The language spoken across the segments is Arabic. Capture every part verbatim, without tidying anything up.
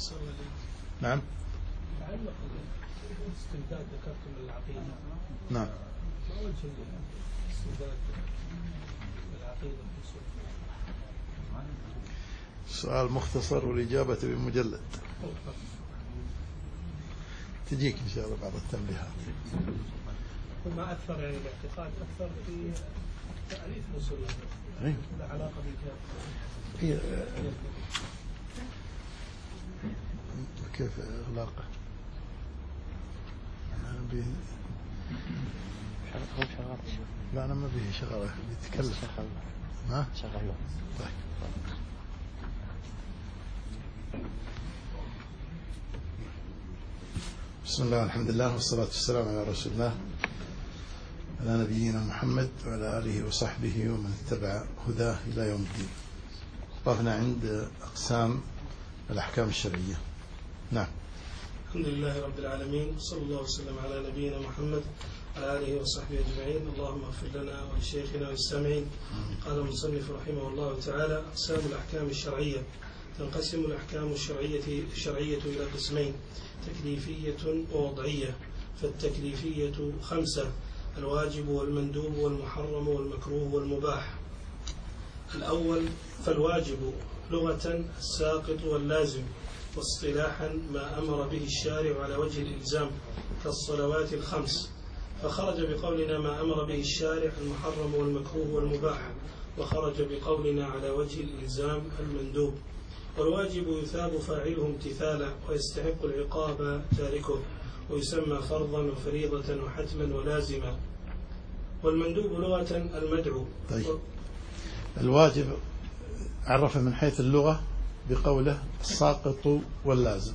نعم. تعلق الاستمداد ذكرتم العقيدة. نعم. ما وجه الاستمداد العقيدة في سؤال مختصر والإجابة بمجلد. تجيك إن شاء الله بعض التنبيهات. وما أكثر يعني الاعتقاد أكثر في تعريف أصول أيه. لا علاقة بالكتاب. هي كيف إغلاقه؟ أنا به شغال. لا أنا ما به شغله بيتكلم. ما؟ شغال. طيب. بسم الله والحمد لله والصلاة والسلام على رسول الله على نبينا محمد وعلى آله وصحبه ومن اتبع هداه إلى يوم الدين. وقفنا عند أقسام الأحكام الشرعية. نعم. الحمد لله رب العالمين، صلى الله وسلم على نبينا محمد وعلى آله وصحبه أجمعين. اللهم اغفر لنا ولشيخنا والسامعين. قال المصنف رحمه الله تعالى: أقسام الأحكام الشرعية. تنقسم الأحكام الشرعية الشرعية إلى قسمين: تكليفية ووضعية. فالتكليفية خمسة: الواجب والمندوب والمحرم والمكروه والمباح. الأول: فالواجب لغة الساقط واللازم، واصطلاحا ما أمر به الشارع على وجه الإلزام كالصلوات الخمس، فخرج بقولنا ما أمر به الشارع المحرم والمكروه والمباح، وخرج بقولنا على وجه الإلزام المندوب. والواجب يثاب فاعله امتثالا ويستحق العقاب تاركه، ويسمى فرضا وفريضة وحتما ولازما. والمندوب لغة المدعو. طيب. الواجب عرف من حيث اللغة بقوله الساقط واللازم،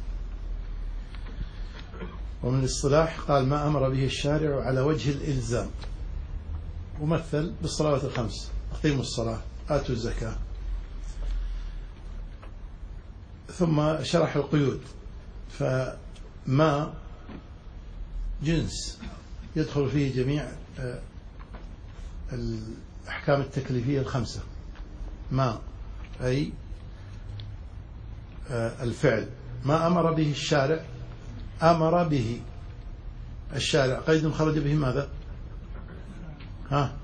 ومن الاصطلاح قال ما أمر به الشارع على وجه الإلزام، ومثل بالصلوات الخمس: أقيموا الصلاة، آتوا الزكاة. ثم شرح القيود، فما جنس يدخل فيه جميع الأحكام التكليفية الخمسة. ما أي الفعل ما أمر به الشارع، أمر به الشارع قيد خرج به ماذا؟ ها؟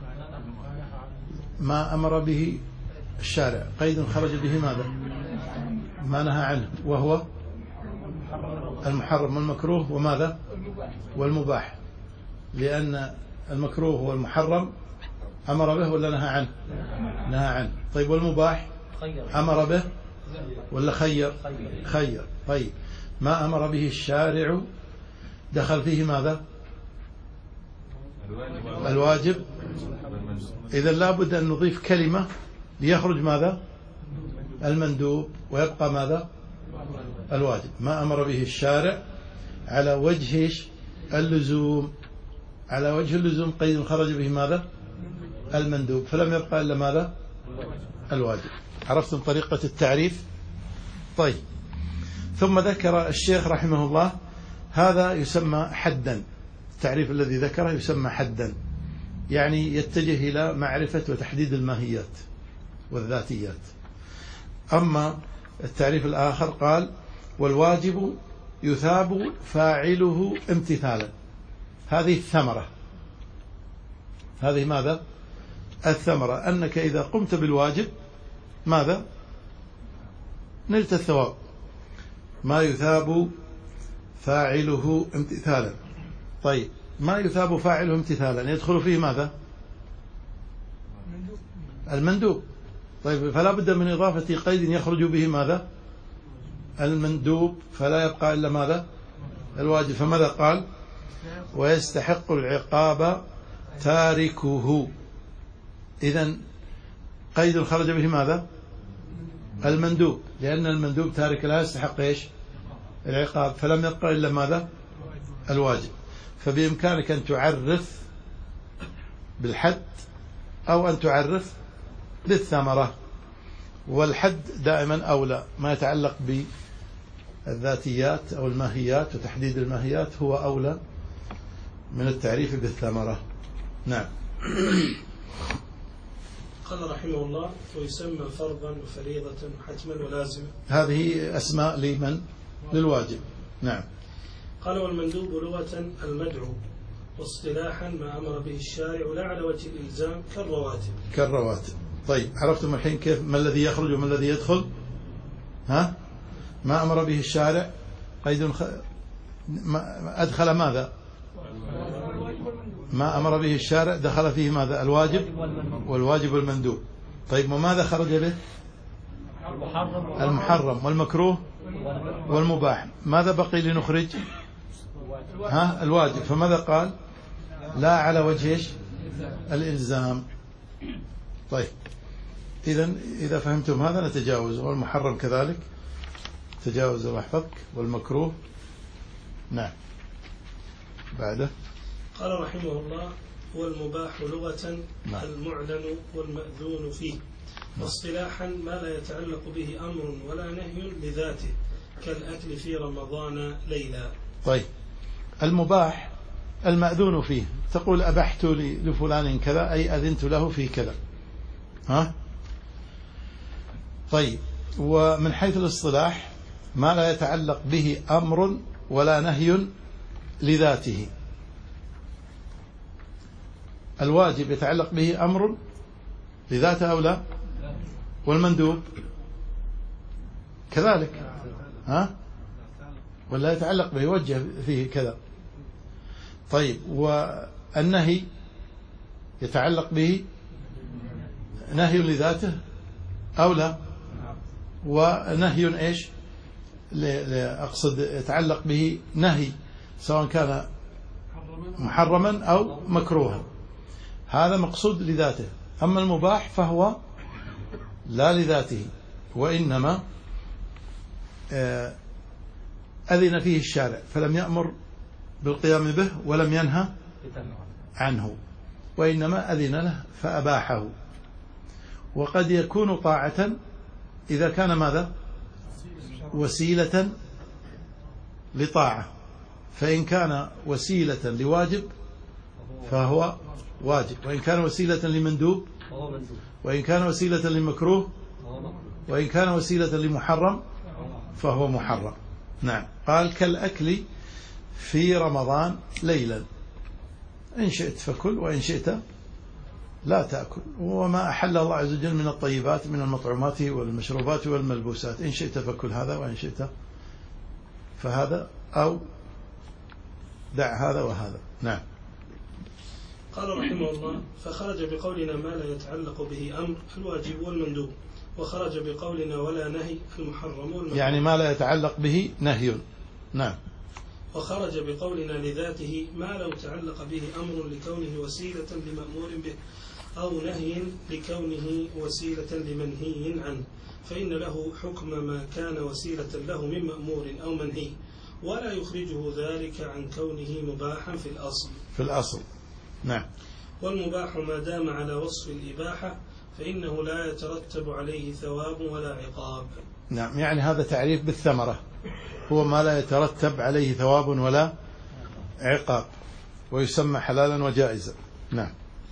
ما أمر به الشارع قيد خرج به ماذا؟ ما نهى عنه، وهو المحرم والمكروه وماذا؟ والمباح، لأن المكروه والمحرم أمر به ولا نهى عنه؟ نهى عنه. طيب والمباح أمر به ولا خير؟ خير. طيب ما أمر به الشارع دخل فيه ماذا؟ الواجب. إذا لابد أن نضيف كلمة ليخرج ماذا؟ المندوب، ويبقى ماذا؟ الواجب. ما أمر به الشارع على وجه اللزوم، على وجه اللزوم قيد خرج به ماذا؟ المندوب، فلم يبقى إلا ماذا؟ الواجب. عرفتم طريقة التعريف؟ طيب. ثم ذكر الشيخ رحمه الله هذا يسمى حدا، التعريف الذي ذكره يسمى حدا، يعني يتجه إلى معرفة وتحديد الماهيات والذاتيات. أما التعريف الآخر قال: والواجب يثاب فاعله امتثالا. هذه الثمرة، هذه ماذا؟ الثمرة، أنك إذا قمت بالواجب ماذا؟ نلت الثواب. ما يثاب فاعله امتثالا. طيب ما يثاب فاعله امتثالا يدخل فيه ماذا؟ المندوب. طيب فلا بد من إضافة قيد يخرج به ماذا؟ المندوب، فلا يبقى إلا ماذا؟ الواجب. فماذا قال؟ ويستحق العقاب تاركه. إذن قيد خرج به ماذا؟ المندوب، لأن المندوب تارك لا يستحق إيش؟ العقاب، فلم يبقى إلا ماذا؟ الواجب. فبإمكانك أن تعرف بالحد أو أن تعرف بالثمرة، والحد دائما أولى، ما يتعلق بالذاتيات أو الماهيات وتحديد الماهيات هو أولى من التعريف بالثمرة. نعم. قال رحمه الله: ويسمى فرضا وفريضة وحتما ولازما. هذه أسماء لمن؟ للواجب. نعم. قال والمندوب لغة المدعو، واصطلاحا ما أمر به الشارع لا على وجه الإلزام كالرواتب. كالرواتب. طيب عرفتم الحين كيف ما الذي يخرج وما الذي يدخل؟ ها؟ ما أمر به الشارع قيد خ... ما أدخل ماذا؟ ما أمر به الشارع دخل فيه ماذا؟ الواجب والواجب والمندوب. طيب وماذا خرج به؟ المحرم والمكروه والمباح. ماذا بقي لنخرج؟ ها؟ الواجب. فماذا قال؟ لا على وجه إيش؟ الإلزام. طيب إذن إذا فهمتم هذا نتجاوز. والمحرم كذلك تجاوز الله يحفظك. والمكروه. نعم. بعده قال رحمه الله والمباح لغة نعم. المعلن والمأذون فيه، واصطلاحا ما لا يتعلق به أمر ولا نهي لذاته كالأكل في رمضان ليلا. طيب المباح المأذون فيه، تقول أبحت لفلان كذا أي أذنت له في كذا. ها؟ طيب ومن حيث الاصطلاح ما لا يتعلق به أمر ولا نهي لذاته. الواجب يتعلق به أمر لذاته أو لا؟ والمندوب كذلك ها؟ ولا يتعلق به يوجه فيه كذا. طيب والنهي يتعلق به نهي لذاته أو لا؟ ونهي إيش؟ أقصد يتعلق به نهي سواء كان محرما أو مكروها، هذا مقصود لذاته. أما المباح فهو لا لذاته، وإنما أذن فيه الشارع فلم يأمر بالقيام به ولم ينهى عنه، وإنما أذن له فأباحه. وقد يكون طاعة إذا كان ماذا؟ وسيلة لطاعة، فإن كان وسيلة لواجب فهو واجب، وإن كان وسيلة لمندوب، وإن كان وسيلة لمكروه، وإن كان وسيلة لمحرم فهو محرم. نعم. قال كالأكل في رمضان ليلا، إن شئت فكل وإن شئت لا تأكل، وما أحل الله عز وجل من الطيبات من المطعومات والمشروبات والملبوسات، إن شئت فكل هذا وإن شئت فهذا، أو دع هذا وهذا. نعم. قال رحمه الله فخرج بقولنا ما لا يتعلق به أمر الواجب والمندوب، وخرج بقولنا ولا نهي المحرم والمكروه، يعني ما لا يتعلق به نهي. نعم. وخرج بقولنا لذاته ما لو تعلق به أمر لكونه وسيلة لمأمور به أو نهي لكونه وسيلة لمنهي عنه، فإن له حكم ما كان وسيلة له من مأمور أو منهي، ولا يخرجه ذلك عن كونه مباحا في الأصل. في الأصل. نعم. والمباح ما دام على وصف الإباحة فإنه لا يترتب عليه ثواب ولا عقاب. نعم، يعني هذا تعريف بالثمرة، هو ما لا يترتب عليه ثواب ولا عقاب، ويسمى حلالا وجائزا. نعم.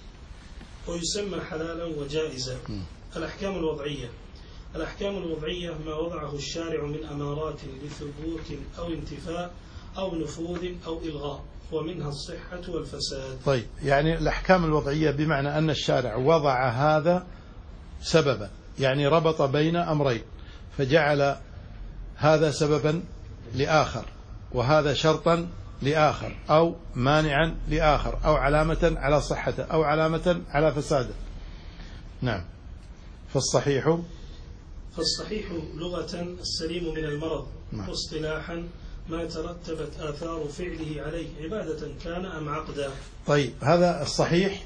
ويسمى حلالا وجائزا. الأحكام الوضعية. الأحكام الوضعية ما وضعه الشارع من أمارات لثبوت أو انتفاء أو نفوذ أو إلغاء، ومنها الصحة والفساد. طيب، يعني الأحكام الوضعية بمعنى أن الشارع وضع هذا سببا، يعني ربط بين أمرين، فجعل هذا سببا لآخر، وهذا شرطا لآخر، أو مانعا لآخر، أو علامة على صحته، أو علامة على فساده. نعم. فالصحيح فالصحيح لغة السليم من المرض، نعم. واصطلاحا ما ترتبت آثار فعله عليه عبادة كان أم عقدا. طيب، هذا الصحيح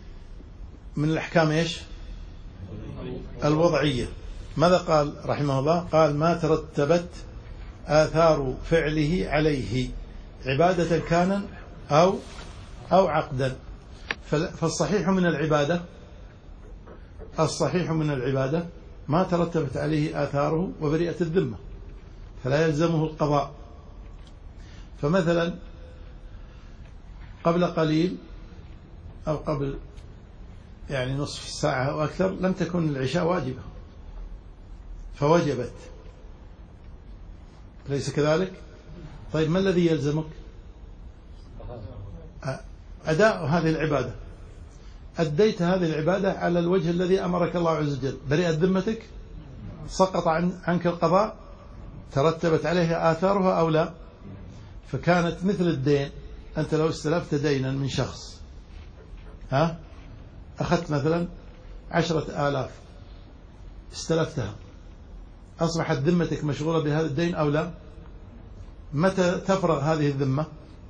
من الأحكام إيش؟ الوضعية. ماذا قال رحمه الله؟ قال ما ترتبت آثار فعله عليه عبادة كان أو أو عقدا. فالصحيح من العبادة الصحيح من العبادة ما ترتبت عليه آثاره وبرئة الذمة، فلا يلزمه القضاء. فمثلا قبل قليل أو قبل يعني نصف ساعة أو أكثر لم تكن العشاء واجبة فوجبت، أليس كذلك؟ طيب ما الذي يلزمك؟ أداء هذه العبادة. أديت هذه العبادة على الوجه الذي أمرك الله عز وجل، برئت ذمتك، سقط عن عنك القضاء، ترتبت عليها آثارها أو لا؟ فكانت مثل الدين. أنت لو استلفت دينا من شخص، ها أخذت مثلا عشرة آلاف استلفتها، أصبحت ذمتك مشغولة بهذا الدين أو لا؟ متى تفرغ هذه الذمة؟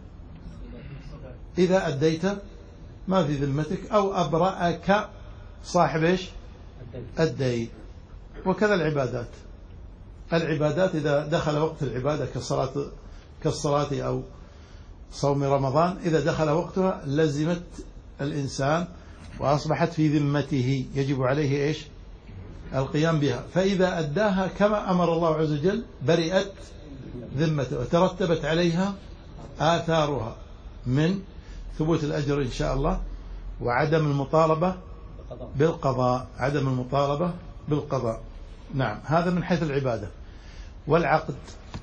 إذا أديت ما في ذمتك أو أبرأك صاحب إيش؟ الدين. وكذا العبادات. العبادات إذا دخل وقت العبادة كالصلاة كالصلاة أو صوم رمضان، إذا دخل وقتها لزمت الإنسان وأصبحت في ذمته، يجب عليه إيش؟ القيام بها. فإذا أداها كما أمر الله عز وجل برئت ذمته وترتبت عليها آثارها من ثبوت الأجر إن شاء الله، وعدم المطالبة بالقضاء، عدم المطالبة بالقضاء. نعم، هذا من حيث العبادة. والعقد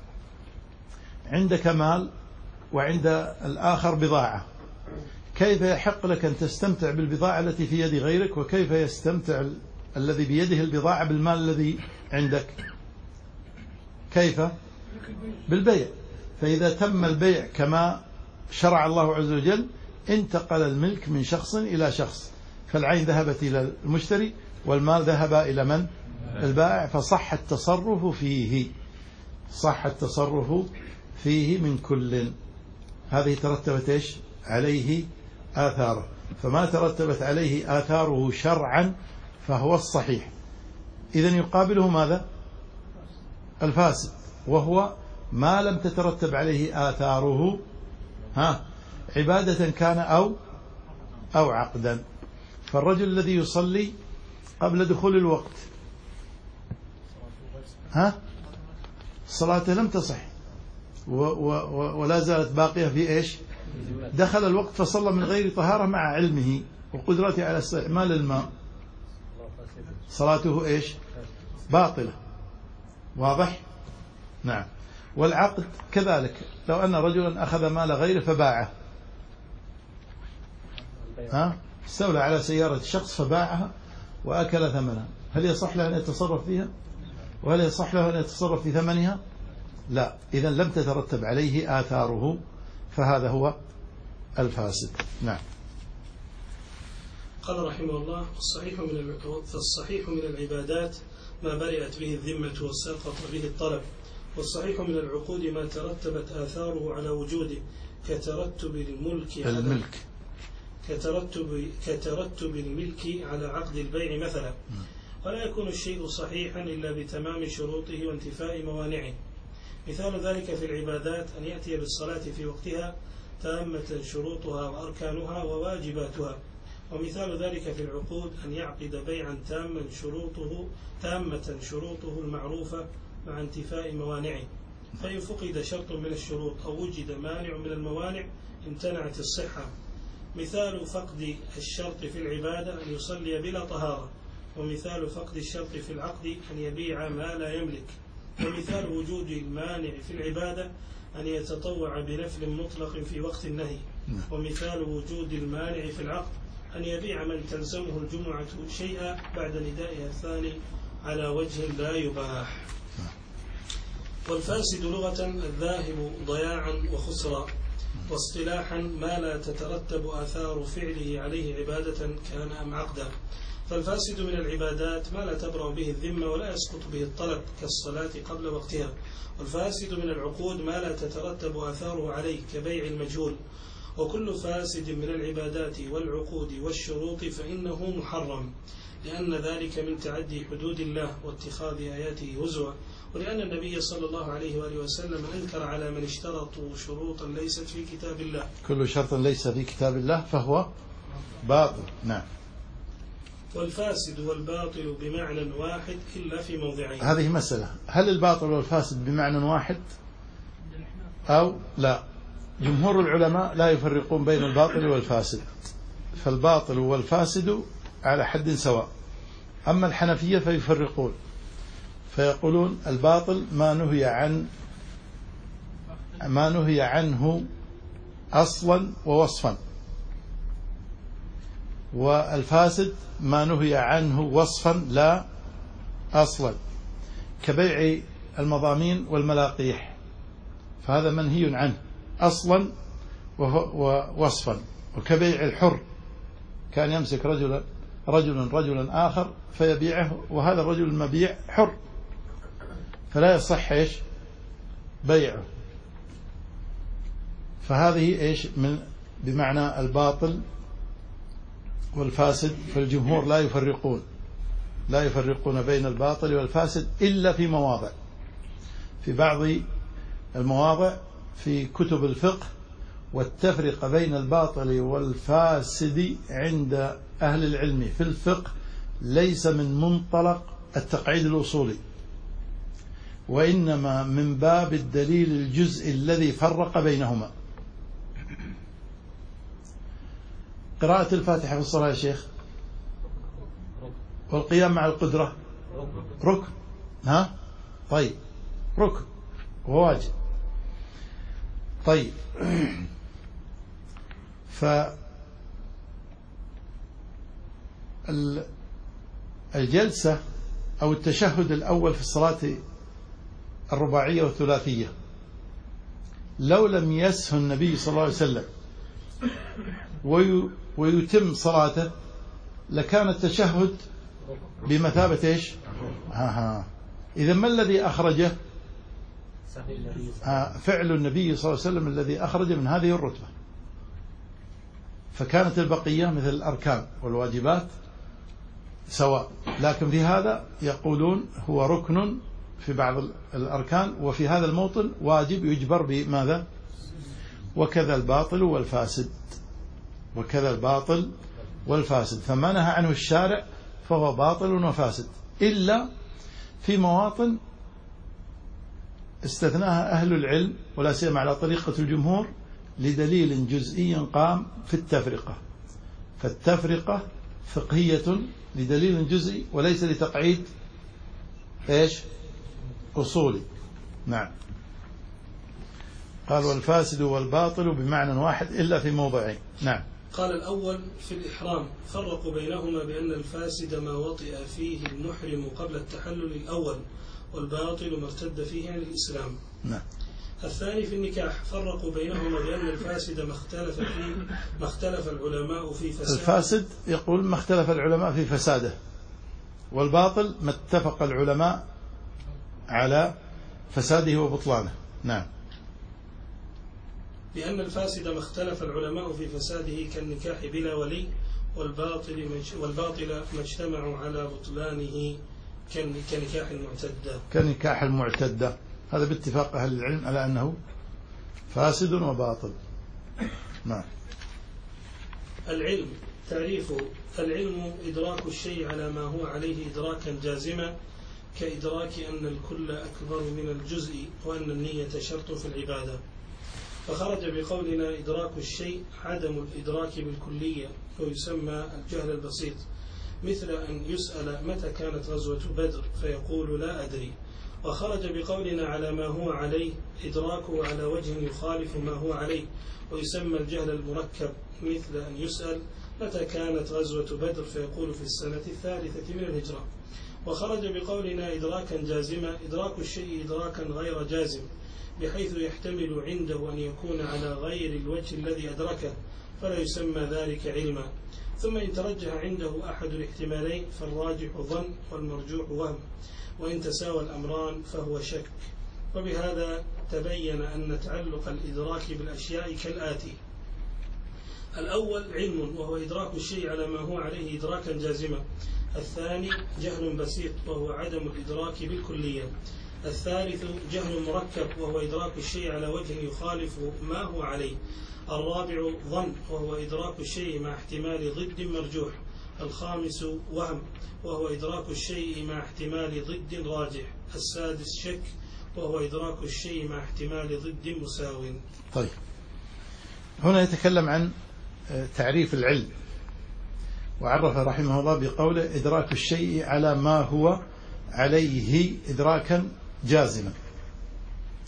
عندك مال وعند الآخر بضاعة، كيف يحق لك أن تستمتع بالبضاعة التي في يد غيرك، وكيف يستمتع الذي بيده البضاعة بالمال الذي عندك؟ كيف؟ بالبيع. فإذا تم البيع كما شرع الله عز وجل انتقل الملك من شخص إلى شخص، فالعين ذهبت إلى المشتري والمال ذهب إلى من؟ البائع، فصح التصرف فيه، صح التصرف فيه من كل. هذه ترتبت إيش؟ عليه آثاره. فما ترتبت عليه آثاره شرعا فهو الصحيح. إذن يقابله ماذا؟ الفاسد، وهو ما لم تترتب عليه آثاره، ها، عبادة كان أو أو عقدا. فالرجل الذي يصلي قبل دخول الوقت، ها، صلاته لم تصح و و ولا زالت باقية في إيش؟ دخل الوقت فصلى من غير طهارة مع علمه وقدرته على استعمال الماء، صلاته إيش؟ باطلة. واضح؟ نعم. والعقد كذلك، لو أن رجلا أخذ مال غيره فباعه، ها، استولى على سيارة شخص فباعها وأكل ثمنها، هل يصح له أن يتصرف فيها؟ وهل يصح له أن يتصرف في ثمنها؟ لا. إذا لم تترتب عليه آثاره فهذا هو الفاسد. نعم. قال رحمه الله: الصحيح من فالصحيح من العبادات ما برئت به الذمة وسقط به الطلب، والصحيح من العقود ما ترتبت آثاره على وجوده كترتب الملك على الملك كترتب كترتب الملك على عقد البيع مثلا. ولا يكون الشيء صحيحا إلا بتمام شروطه وانتفاء موانعه. مثال ذلك في العبادات أن يأتي بالصلاة في وقتها تامة شروطها وأركانها وواجباتها. ومثال ذلك في العقود أن يعقد بيعا تاما شروطه تامة شروطه المعروفة مع انتفاء موانعه. فإن فقد شرط من الشروط أو وجد مانع من الموانع امتنعت الصحة. مثال فقد الشرط في العبادة أن يصلي بلا طهارة، ومثال فقد الشرط في العقد أن يبيع ما لا يملك. ومثال وجود المانع في العبادة أن يتطوع بنفل مطلق في وقت النهي. ومثال وجود المانع في العقد أن يبيع من تلزمه الجمعة شيئا بعد ندائها الثاني على وجه لا يباح. والفاسد لغة الذاهب ضياعا وخسرا، واصطلاحا ما لا تترتب آثار فعله عليه عبادة كان أم عقدا. فالفاسد من العبادات ما لا تبرأ به الذمة ولا يسقط به الطلب كالصلاة قبل وقتها. والفاسد من العقود ما لا تترتب آثاره عليه كبيع المجهول. وكل فاسد من العبادات والعقود والشروط فإنه محرم، لأن ذلك من تعدي حدود الله واتخاذ آياته هزوا، ولأن النبي صلى الله عليه وآله وسلم أنكر على من اشترطوا شروطا ليست في كتاب الله. كل شرط ليس في كتاب الله فهو باطل. نعم. والفاسد والباطل بمعنى واحد إلا في موضعين. هذه مسألة، هل الباطل والفاسد بمعنى واحد أو لا؟ جمهور العلماء لا يفرقون بين الباطل والفاسد، فالباطل والفاسد على حد سواء. أما الحنفية فيفرقون، فيقولون الباطل ما نهي عن ما نهي عنه أصلا ووصفا، والفاسد ما نهي عنه وصفا لا أصلا، كبيع المضامين والملاقيح، فهذا منهي عنه أصلا ووصفا. وكبيع الحر، كان يمسك رجلا رجل رجلا آخر فيبيعه، وهذا الرجل المبيع حر فلا يصح إيش بيعه، فهذه إيش من بمعنى الباطل والفاسد. فالجمهور لا يفرقون لا يفرقون بين الباطل والفاسد إلا في مواضع، في بعض المواضع في كتب الفقه، والتفرقة بين الباطل والفاسد عند أهل العلم في الفقه ليس من منطلق التقعيد الأصولي، وإنما من باب الدليل الجزئي الذي فرق بينهما. قراءة الفاتحة في الصلاة يا شيخ، والقيام مع القدرة ركن، ها طيب ركن وواجب. طيب فالجلسة أو التشهد الأول في الصلاة الرباعية والثلاثية لو لم يسه النبي صلى الله عليه وسلم ويتم صلاته لكان التشهد بمثابة إيش؟ ها ها. إذا ما الذي أخرجه؟ فعل النبي صلى الله عليه وسلم الذي أخرج من هذه الرتبة، فكانت البقية مثل الأركان والواجبات سواء، لكن في هذا يقولون هو ركن في بعض الأركان، وفي هذا الموطن واجب يجبر بماذا؟ وكذا الباطل والفاسد، وكذا الباطل والفاسد، فما نهى عنه الشارع فهو باطل وفاسد، إلا في مواطن استثناها أهل العلم ولا سيما على طريقة الجمهور لدليل جزئي قام في التفرقة، فالتفرقة فقهية لدليل جزئي وليس لتقعيد إيش؟ أصولي. نعم. قال والفاسد والباطل بمعنى واحد إلا في موضعين. نعم. قال الأول في الإحرام فرقوا بينهما بأن الفاسد ما وطئ فيه المحرم قبل التحلل الأول، والباطل ما ارتد فيه عن الإسلام. نعم. الثاني في النكاح فرقوا بينهما بأن الفاسد ما اختلف فيه ما اختلف العلماء في فساده. الفاسد يقول ما اختلف العلماء في فساده، والباطل ما اتفق العلماء على فساده وبطلانه. نعم. لأن الفاسد ما اختلف العلماء في فساده كالنكاح بلا ولي، والباطل والباطل ما اجتمعوا على بطلانه كنكاح المعتدة. كنكاح المعتدة، هذا باتفاق أهل العلم على أنه فاسد وباطل. نعم. العلم تعريفه: العلم إدراك الشيء على ما هو عليه إدراكا جازما، كإدراك أن الكل أكبر من الجزء وأن النية شرط في العبادة. فخرج بقولنا إدراك الشيء عدم الإدراك بالكلية، ويسمى الجهل البسيط، مثل أن يسأل متى كانت غزوة بدر فيقول لا أدري. وخرج بقولنا على ما هو عليه إدراكه على وجه يخالف ما هو عليه، ويسمى الجهل المركب، مثل أن يسأل متى كانت غزوة بدر فيقول في السنة الثالثة من الهجرة. وخرج بقولنا إدراكا جازما إدراك الشيء إدراكا غير جازم، بحيث يحتمل عنده أن يكون على غير الوجه الذي أدركه فلا يسمى ذلك علما. ثم إن ترجح عنده أحد الاحتمالين فالراجح ظن والمرجوح وهم، وإن تساوى الأمران فهو شك. وبهذا تبين أن تعلق الإدراك بالأشياء كالآتي: الأول علم وهو إدراك الشيء على ما هو عليه إدراكا جازما. الثاني جهل بسيط وهو عدم الإدراك بالكلية. الثالث جهل مركب وهو إدراك الشيء على وجه يخالف ما هو عليه. الرابع ظن وهو إدراك الشيء مع احتمال ضد مرجوح. الخامس وهم وهو إدراك الشيء مع احتمال ضد راجح. السادس شك وهو إدراك الشيء مع احتمال ضد مساو. طيب، هنا يتكلم عن تعريف العلم، وعرف رحمه الله بقوله إدراك الشيء على ما هو عليه إدراكا جازما.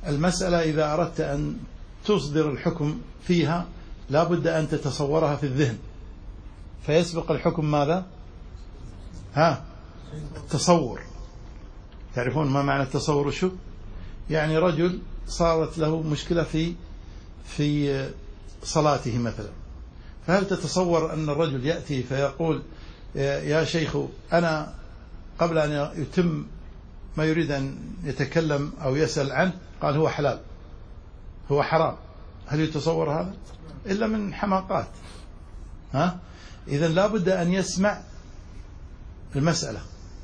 المسألة إذا أردت أن تصدر الحكم فيها لا بد أن تتصورها في الذهن، فيسبق الحكم ماذا؟ ها التصور. تعرفون ما معنى التصور شو؟ يعني رجل صارت له مشكلة في في صلاته مثلا، فهل تتصور أن الرجل يأتي فيقول يا شيخ أنا قبل أن يتم ما يريد أن يتكلم أو يسأل عنه قال هو حلال هو حرام؟ هل يتصور هذا؟ إلا من حماقات. ها؟ إذن لا بد أن يسمع المسألة،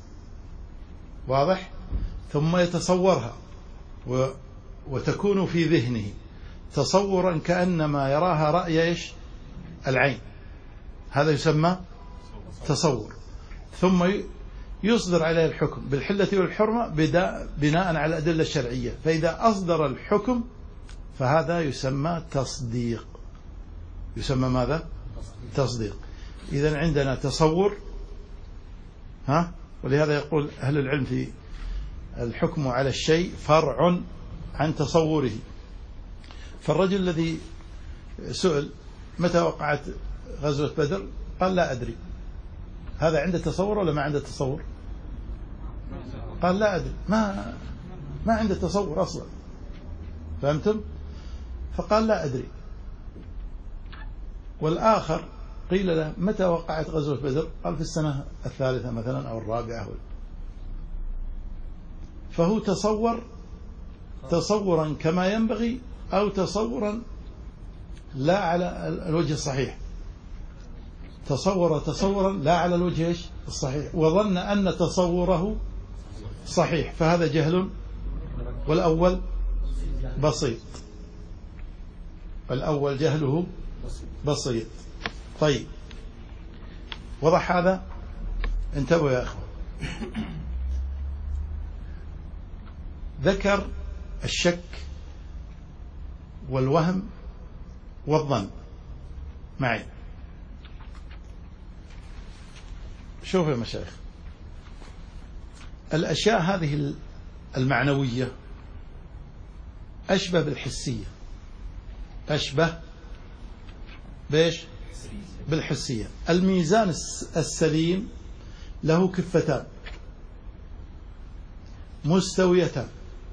واضح؟ ثم يتصورها و وتكون في ذهنه تصورا كأنما يراها رأي إيش؟ العين. هذا يسمى تصور. ثم يصدر عليه الحكم بالحلة والحرمة بناء على الأدلة الشرعية. فإذا أصدر الحكم فهذا يسمى تصديق. يسمى ماذا؟ تصديق. إذن عندنا تصور، ها؟ ولهذا يقول أهل العلم في الحكم على الشيء فرع عن تصوره. فالرجل الذي سئل متى وقعت غزوة بدر قال لا أدري. هذا عنده تصور ولا ما عنده تصور؟ قال لا أدري، ما ما عنده تصور أصلا. فهمتم؟ فقال لا أدري. والآخر قيل له متى وقعت غزوة بدر؟ قال في السنة الثالثة مثلا أو الرابعة. فهو تصور تصورا كما ينبغي أو تصورا لا على الوجه الصحيح. تصور تصورا لا على الوجه الصحيح وظن أن تصوره صحيح، فهذا جهل. والأول بسيط، الأول جهله بسيط. طيب وضح هذا؟ انتبهوا يا أخوة. ذكر الشك والوهم والظن معي. شوف يا مشايخ، الأشياء هذه المعنوية أشبه بالحسية. أشبه بإيش؟ بالحسية. الميزان السليم له كفتان مستويتان،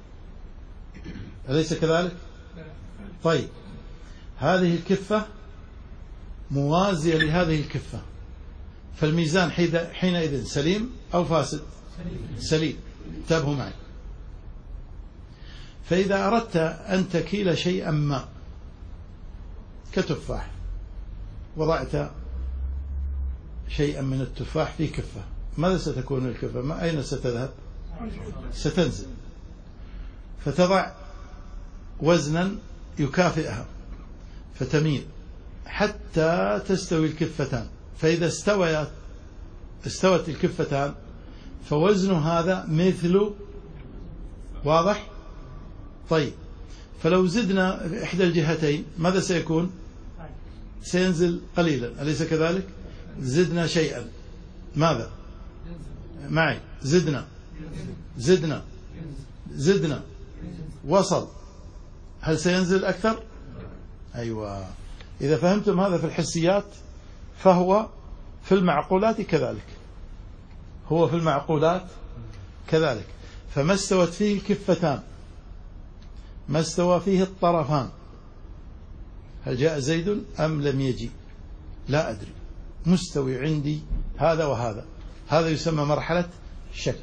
أليس كذلك؟ طيب هذه الكفة موازية لهذه الكفة، فالميزان حينئذ سليم أو فاسد؟ سليم. انتبهوا معي. فإذا أردت أن تكيل شيئا ما كتفاح، وضعت شيئا من التفاح في كفة، ماذا ستكون الكفة؟ ما أين ستذهب؟ ستنزل. فتضع وزنا يكافئها فتميل حتى تستوي الكفتان. فإذا استويت استوت الكفتان فوزن هذا مثل، واضح؟ طيب فلو زدنا إحدى الجهتين ماذا سيكون؟ سينزل قليلا، أليس كذلك؟ زدنا شيئا ماذا؟ معي. زدنا زدنا زدنا وصل، هل سينزل أكثر؟ أيوة. إذا فهمتم هذا في الحسيات فهو في المعقولات كذلك. هو في المعقولات كذلك. فما استوت فيه الكفتان، ما استوى فيه الطرفان، هل جاء زيد أم لم يجي؟ لا أدري. مستوي عندي هذا وهذا، هذا يسمى مرحلة شك.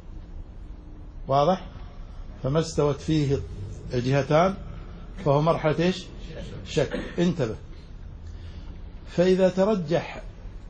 واضح؟ فما استوت فيه الجهتان فهو مرحلة إيش؟ شك. انتبه. فإذا ترجح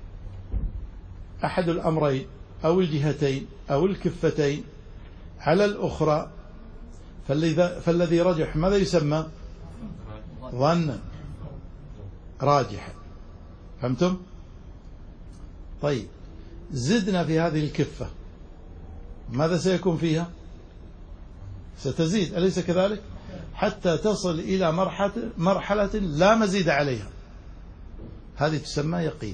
أحد الأمرين أو الجهتين أو الكفتين على الأخرى فالذي رجح ماذا يسمى؟ ظنا راجحا. فهمتم؟ طيب زدنا في هذه الكفة ماذا سيكون فيها؟ ستزيد، أليس كذلك؟ حتى تصل إلى مرحلة, مرحلة لا مزيد عليها. هذه تسمى يقين.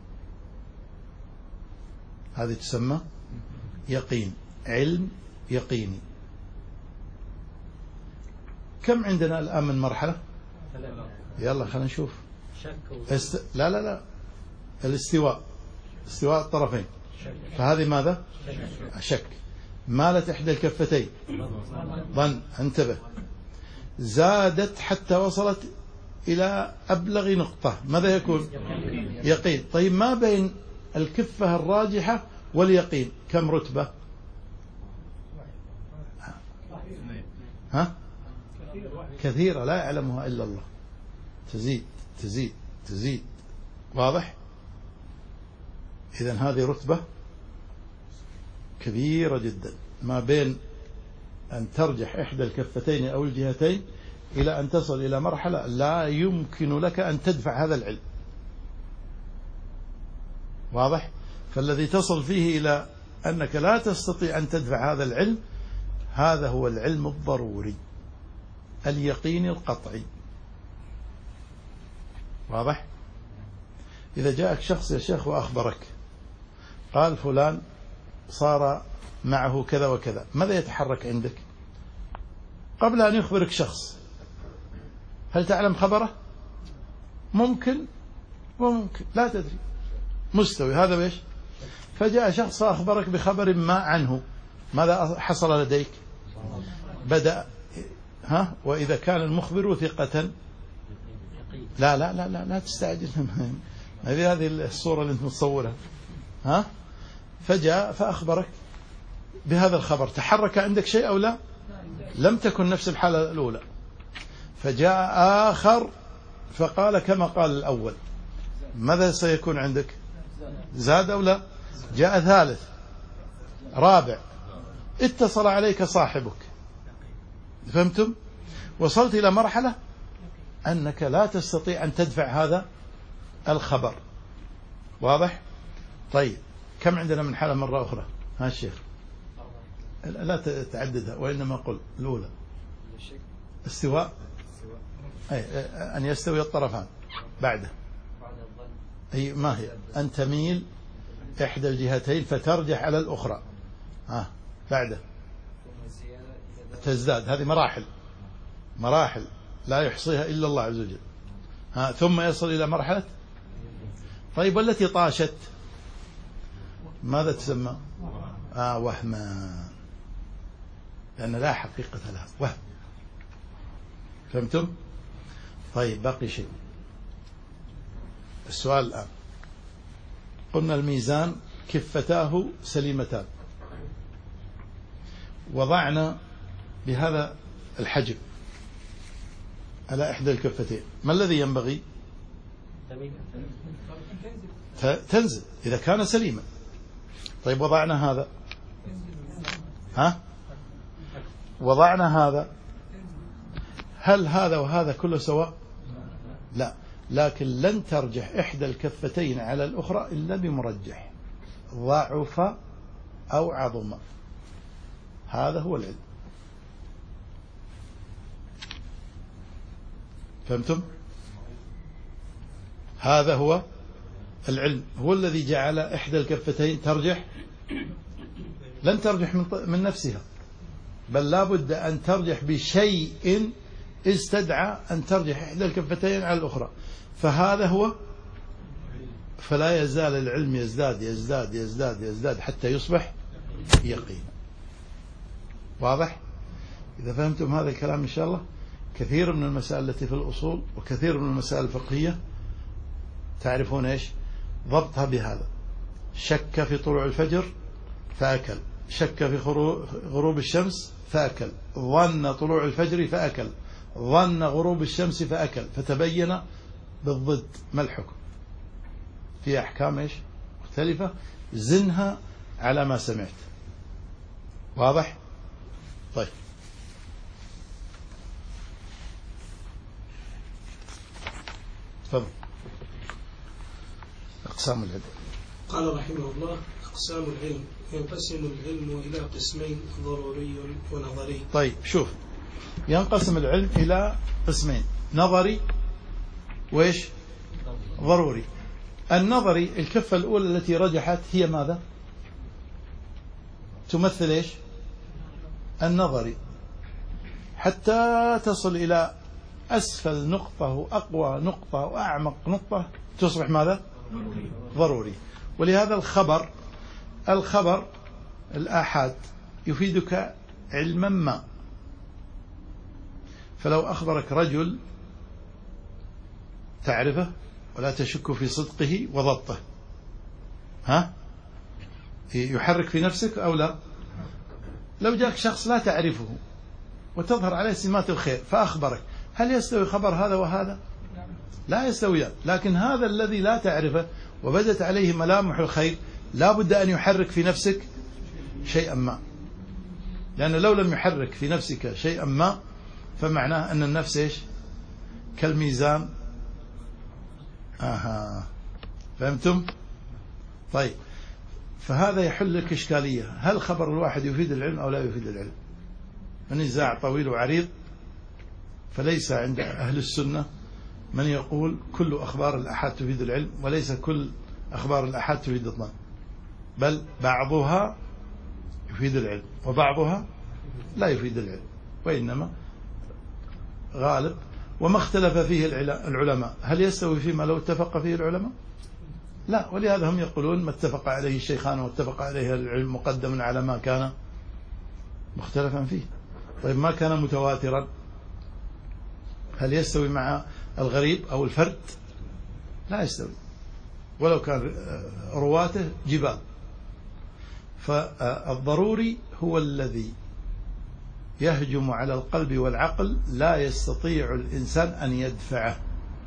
هذه تسمى يقين، علم يقيني. كم عندنا الآن من مرحلة؟ يلا خلينا نشوف. است... لا لا لا الاستواء، استواء الطرفين، فهذه ماذا؟ شك. مالت إحدى الكفتين، ظن، انتبه، زادت حتى وصلت إلى أبلغ نقطة، ماذا يكون؟ يقين. طيب ما بين الكفة الراجحة واليقين كم رتبة؟ ها؟ كثيرة لا يعلمها إلا الله، تزيد تزيد تزيد. واضح؟ إذن هذه رتبة كبيرة جدا، ما بين أن ترجح إحدى الكفتين أو الجهتين إلى أن تصل إلى مرحلة لا يمكن لك أن تدفع هذا العلم. واضح؟ فالذي تصل فيه إلى أنك لا تستطيع أن تدفع هذا العلم، هذا هو العلم الضروري، اليقين القطعي. واضح؟ إذا جاءك شخص يا شيخ وأخبرك قال فلان صار معه كذا وكذا، ماذا يتحرك عندك؟ قبل أن يخبرك شخص هل تعلم خبره؟ ممكن وممكن لا تدري، مستوي هذا بيش. فجاء شخص أخبرك بخبر ما عنه، ماذا حصل لديك؟ بدأ ها وإذا كان المخبر ثقة لا لا لا لا, لا تستعجل. هذه هذه الصورة اللي أنت متصورها. ها فجاء فأخبرك بهذا الخبر، تحرك عندك شيء أو لا؟ لم تكن نفس الحالة الأولى. فجاء آخر فقال كما قال الأول، ماذا سيكون عندك؟ زاد أو لا؟ جاء ثالث رابع، اتصل عليك صاحبك، فهمتم؟ وصلت إلى مرحلة أنك لا تستطيع أن تدفع هذا الخبر. واضح؟ طيب كم عندنا من حالة مرة أخرى؟ ها الشيخ لا تعددها، وإنما قل الأولى استواء، أي أن يستوي الطرفان، بعده أي ما هي؟ أن تميل إحدى الجهتين فترجح على الأخرى، ها بعده تزداد. هذه مراحل، مراحل لا يحصيها إلا الله عز وجل. ها ثم يصل إلى مرحلة. طيب والتي طاشت ماذا تسمى؟ آه وهما، لأن لا حقيقة لها، وهم. فهمتم؟ طيب باقي شيء. السؤال الآن، قلنا الميزان كفتاه سليمتان، وضعنا بهذا الحجم على إحدى الكفتين، ما الذي ينبغي؟ تنزل إذا كان سليما. طيب وضعنا هذا، ها وضعنا هذا، هل هذا وهذا كله سواء؟ لا، لكن لن ترجح إحدى الكفتين على الأخرى إلا بمرجح، ضعف أو عظم. هذا هو العلم. فهمتم؟ هذا هو العلم، هو الذي جعل إحدى الكفتين ترجح، لن ترجح من نفسها، بل لا بد أن ترجح بشيء استدعى أن ترجح إحدى الكفتين على الأخرى، فهذا هو. فلا يزال العلم يزداد يزداد يزداد يزداد حتى يصبح يقين. واضح؟ إذا فهمتم هذا الكلام إن شاء الله، كثير من المسائل التي في الأصول وكثير من المسائل الفقهية تعرفون إيش ضبطها بهذا. شك في طلوع الفجر فأكل، شك في غروب الشمس فأكل، ظن طلوع الفجر فأكل، ظن غروب الشمس فأكل، فتبين بالضد ما الحكم. في أحكام إيش مختلفة، زنها على ما سمعت. واضح؟ طيب تفضل. أقسام العلم. قال رحمه الله: أقسام العلم، ينقسم العلم إلى قسمين، ضروري ونظري. طيب شوف، ينقسم العلم إلى قسمين، نظري وإيش ضروري. النظري الكفة الأولى التي رجحت هي ماذا؟ تمثل إيش؟ النظري. حتى تصل إلى أسفل نقطة وأقوى نقطة وأعمق نقطة تصبح ماذا؟ ضروري. ولهذا الخبر الخبر الآحاد يفيدك علما ما. فلو أخبرك رجل تعرفه ولا تشك في صدقه وضبطه، ها يحرك في نفسك أو لا؟ لو جاءك شخص لا تعرفه وتظهر عليه سمات الخير فأخبرك، هل يستوي خبر هذا وهذا؟ لا يستويان. لكن هذا الذي لا تعرفه وبدت عليه ملامح الخير لا بد أن يحرك في نفسك شيئا ما، لأنه لو لم يحرك في نفسك شيئا ما فمعناه أن النفس إيش؟ كالميزان. آها فهمتم؟ طيب، فهذا يحل لك إشكالية، هل خبر الواحد يفيد العلم أو لا يفيد العلم؟ النزاع طويل وعريض، فليس عند أهل السنة من يقول كل أخبار الأحاد تفيد العلم، وليس كل أخبار الأحاد تفيد الظن، بل بعضها يفيد العلم وبعضها لا يفيد العلم، وإنما غالب. وما اختلف فيه العلماء هل يستوي فيما لو اتفق فيه العلماء؟ لا. ولهذا هم يقولون ما اتفق عليه الشيخان واتفق عليه العلم مقدم على ما كان مختلفا فيه. طيب ما كان متواترا هل يستوي مع الغريب أو الفرد؟ لا يستوي، ولو كان رواته جبال. فالضروري هو الذي يهجم على القلب والعقل لا يستطيع الإنسان أن يدفعه.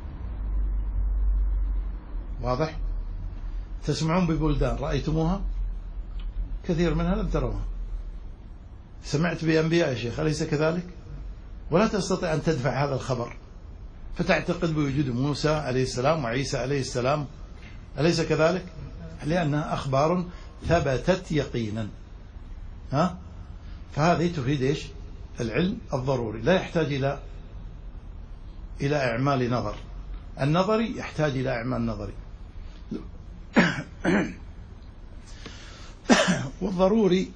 واضح؟ تسمعون ببلدان رأيتموها كثير منها لم تروها، سمعت بأنبياء يا شيخ أليس كذلك؟ ولا تستطيع أن تدفع هذا الخبر، فتعتقد بوجود موسى عليه السلام وعيسى عليه السلام، أليس كذلك؟ لأنها أخبار ثبتت يقينا. ها؟ فهذه تفيد إيش؟ العلم الضروري، لا يحتاج إلى إلى إعمال نظر. النظري يحتاج إلى إعمال نظري. والضروري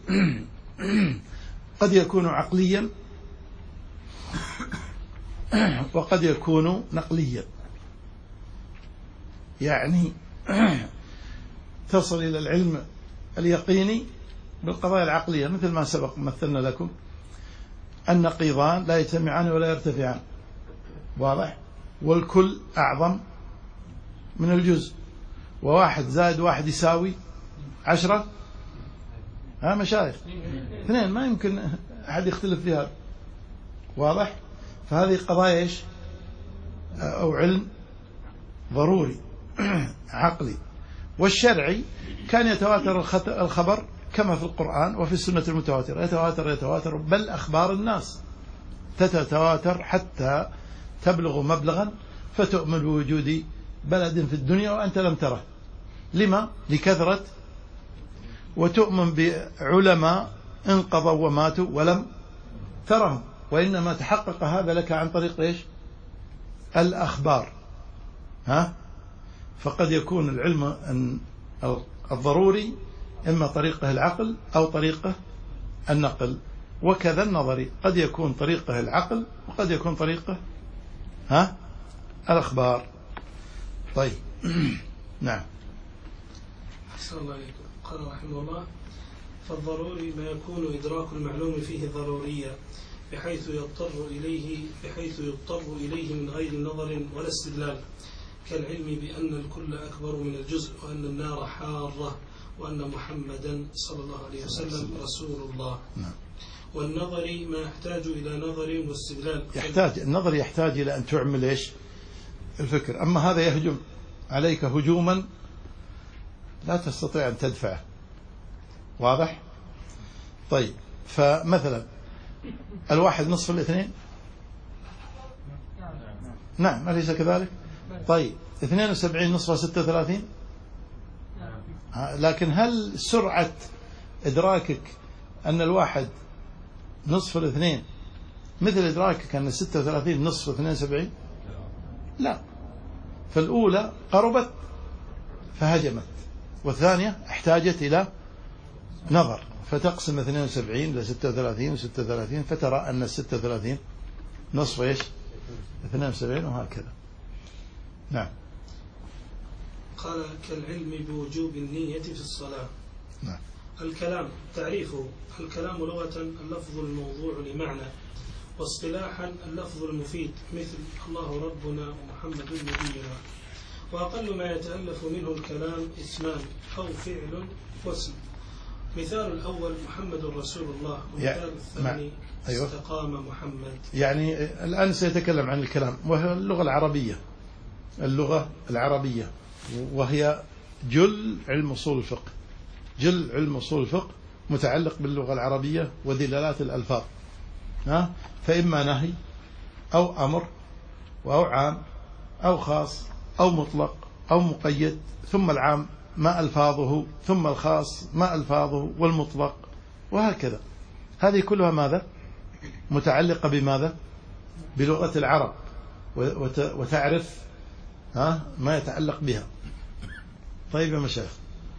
قد يكون عقليا وقد يكون نقليا، يعني تصل إلى العلم اليقيني بالقضايا العقلية، مثل ما سبق مثلنا لكم النقيضان لا يجتمعان ولا يرتفعان. واضح؟ والكل أعظم من الجزء، وواحد زائد واحد يساوي عشرة. ها مشايخ؟ اثنين، ما يمكن أحد يختلف في هذا. واضح؟ فهذه قضايا إيش؟ أو علم ضروري عقلي. والشرعي كان يتواتر الخبر كما في القرآن وفي السنة المتواترة، يتواتر يتواتر بل أخبار الناس تتواتر حتى تبلغ مبلغا فتؤمن بوجود بلد في الدنيا وأنت لم تره. لما؟ لكثرة. وتؤمن بعلماء انقضوا وماتوا ولم ترهم، وإنما تحقق هذا لك عن طريق إيش؟ الأخبار. ها؟ فقد يكون العلم الضروري إما طريقه العقل أو طريقه النقل، وكذا النظري قد يكون طريقه العقل وقد يكون طريقه ها الأخبار. طيب نعم. أحسن الله عليكم. قال رحمه الله: فالضروري ما يكون إدراك المعلوم فيه ضروريا بحيث يضطر إليه بحيث يضطر إليه من غير نظر ولا استدلال، كالعلم بأن الكل أكبر من الجزء، وأن النار حارة، وأن محمدا صلى الله عليه وسلم رسول الله. نعم. والنظر ما يحتاج إلى نظر واستدلال. يحتاج النظر يحتاج إلى أن تعمل إيش؟ الفكر. أما هذا يهجم عليك هجوما لا تستطيع أن تدفعه. واضح؟ طيب، فمثلا الواحد نصف الاثنين، نعم أليس كذلك؟ طيب اثنين وسبعين نصف ستة وثلاثين، لكن هل سرعة إدراكك أن الواحد نصف الاثنين مثل إدراكك أن ستة وثلاثين نصف اثنين وسبعين؟ لا. فالأولى قربت فهجمت، والثانية احتاجت إلى نظر، فتقسم اثنين وسبعين إلى ستة وثلاثين وستة وثلاثين، فترى أن ستة وثلاثين نصف إيش؟ اثنين وسبعين، وهكذا. نعم. قال كالعلم بوجوب النية في الصلاة. نعم. الكلام تعريفه: الكلام لغة اللفظ الموضوع لمعنى، واصطلاحا اللفظ المفيد، مثل الله ربنا ومحمد نبينا. وأقل ما يتألف منه الكلام اسمان أو فعل واسم. مثال الأول محمد رسول الله، ومثال الثاني أيوة. استقام محمد. يعني الآن سيتكلم عن الكلام، وهي اللغة العربية، اللغة العربية وهي جل علم أصول الفقه. جل علم أصول الفقه متعلق باللغة العربية ودلالات الألفاظ، ها؟ فإما نهي أو أمر أو عام أو خاص أو مطلق أو مقيد، ثم العام ما ألفاظه، ثم الخاص ما ألفاظه، والمطلق، وهكذا. هذه كلها ماذا؟ متعلقة بماذا؟ بلغة العرب، وتعرف ها ما يتعلق بها. طيب يا مشايخ،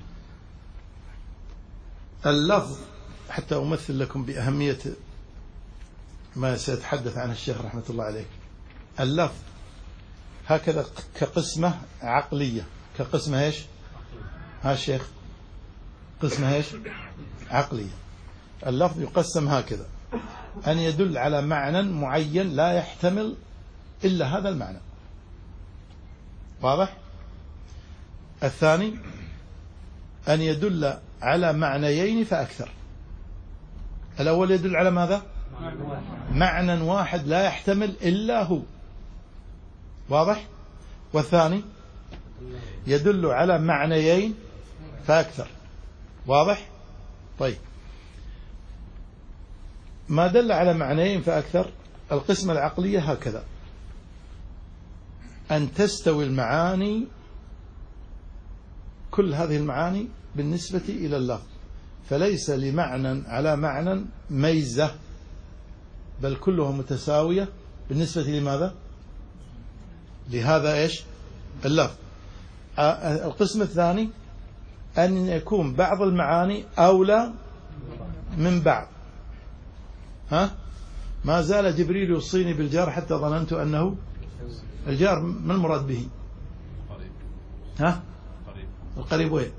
اللفظ، حتى أمثل لكم بأهمية ما سيتحدث عنه الشيخ رحمة الله عليه. اللفظ هكذا كقسمة عقلية، كقسمة ايش؟ ها الشيخ، قسمة ايش؟ عقلية. اللفظ يقسم هكذا: أن يدل على معنى معين لا يحتمل إلا هذا المعنى. واضح؟ الثاني أن يدل على معنيين فأكثر. الأول يدل على ماذا؟ معنى واحد لا يحتمل إلا هو. واضح؟ والثاني يدل على معنيين فأكثر. واضح؟ طيب، ما دل على معنيين فأكثر القسمة العقلية هكذا: أن تستوي المعاني، كل هذه المعاني بالنسبة إلى اللفظ، فليس لمعنى على معنى ميزة، بل كلها متساوية بالنسبة لماذا؟ لهذا إيش؟ اللفظ. القسم الثاني أن يكون بعض المعاني أولى من بعض. ها؟ ما زال جبريل يوصيني بالجار حتى ظننت أنه الجار. ما المراد به؟ ها؟ القريب وين؟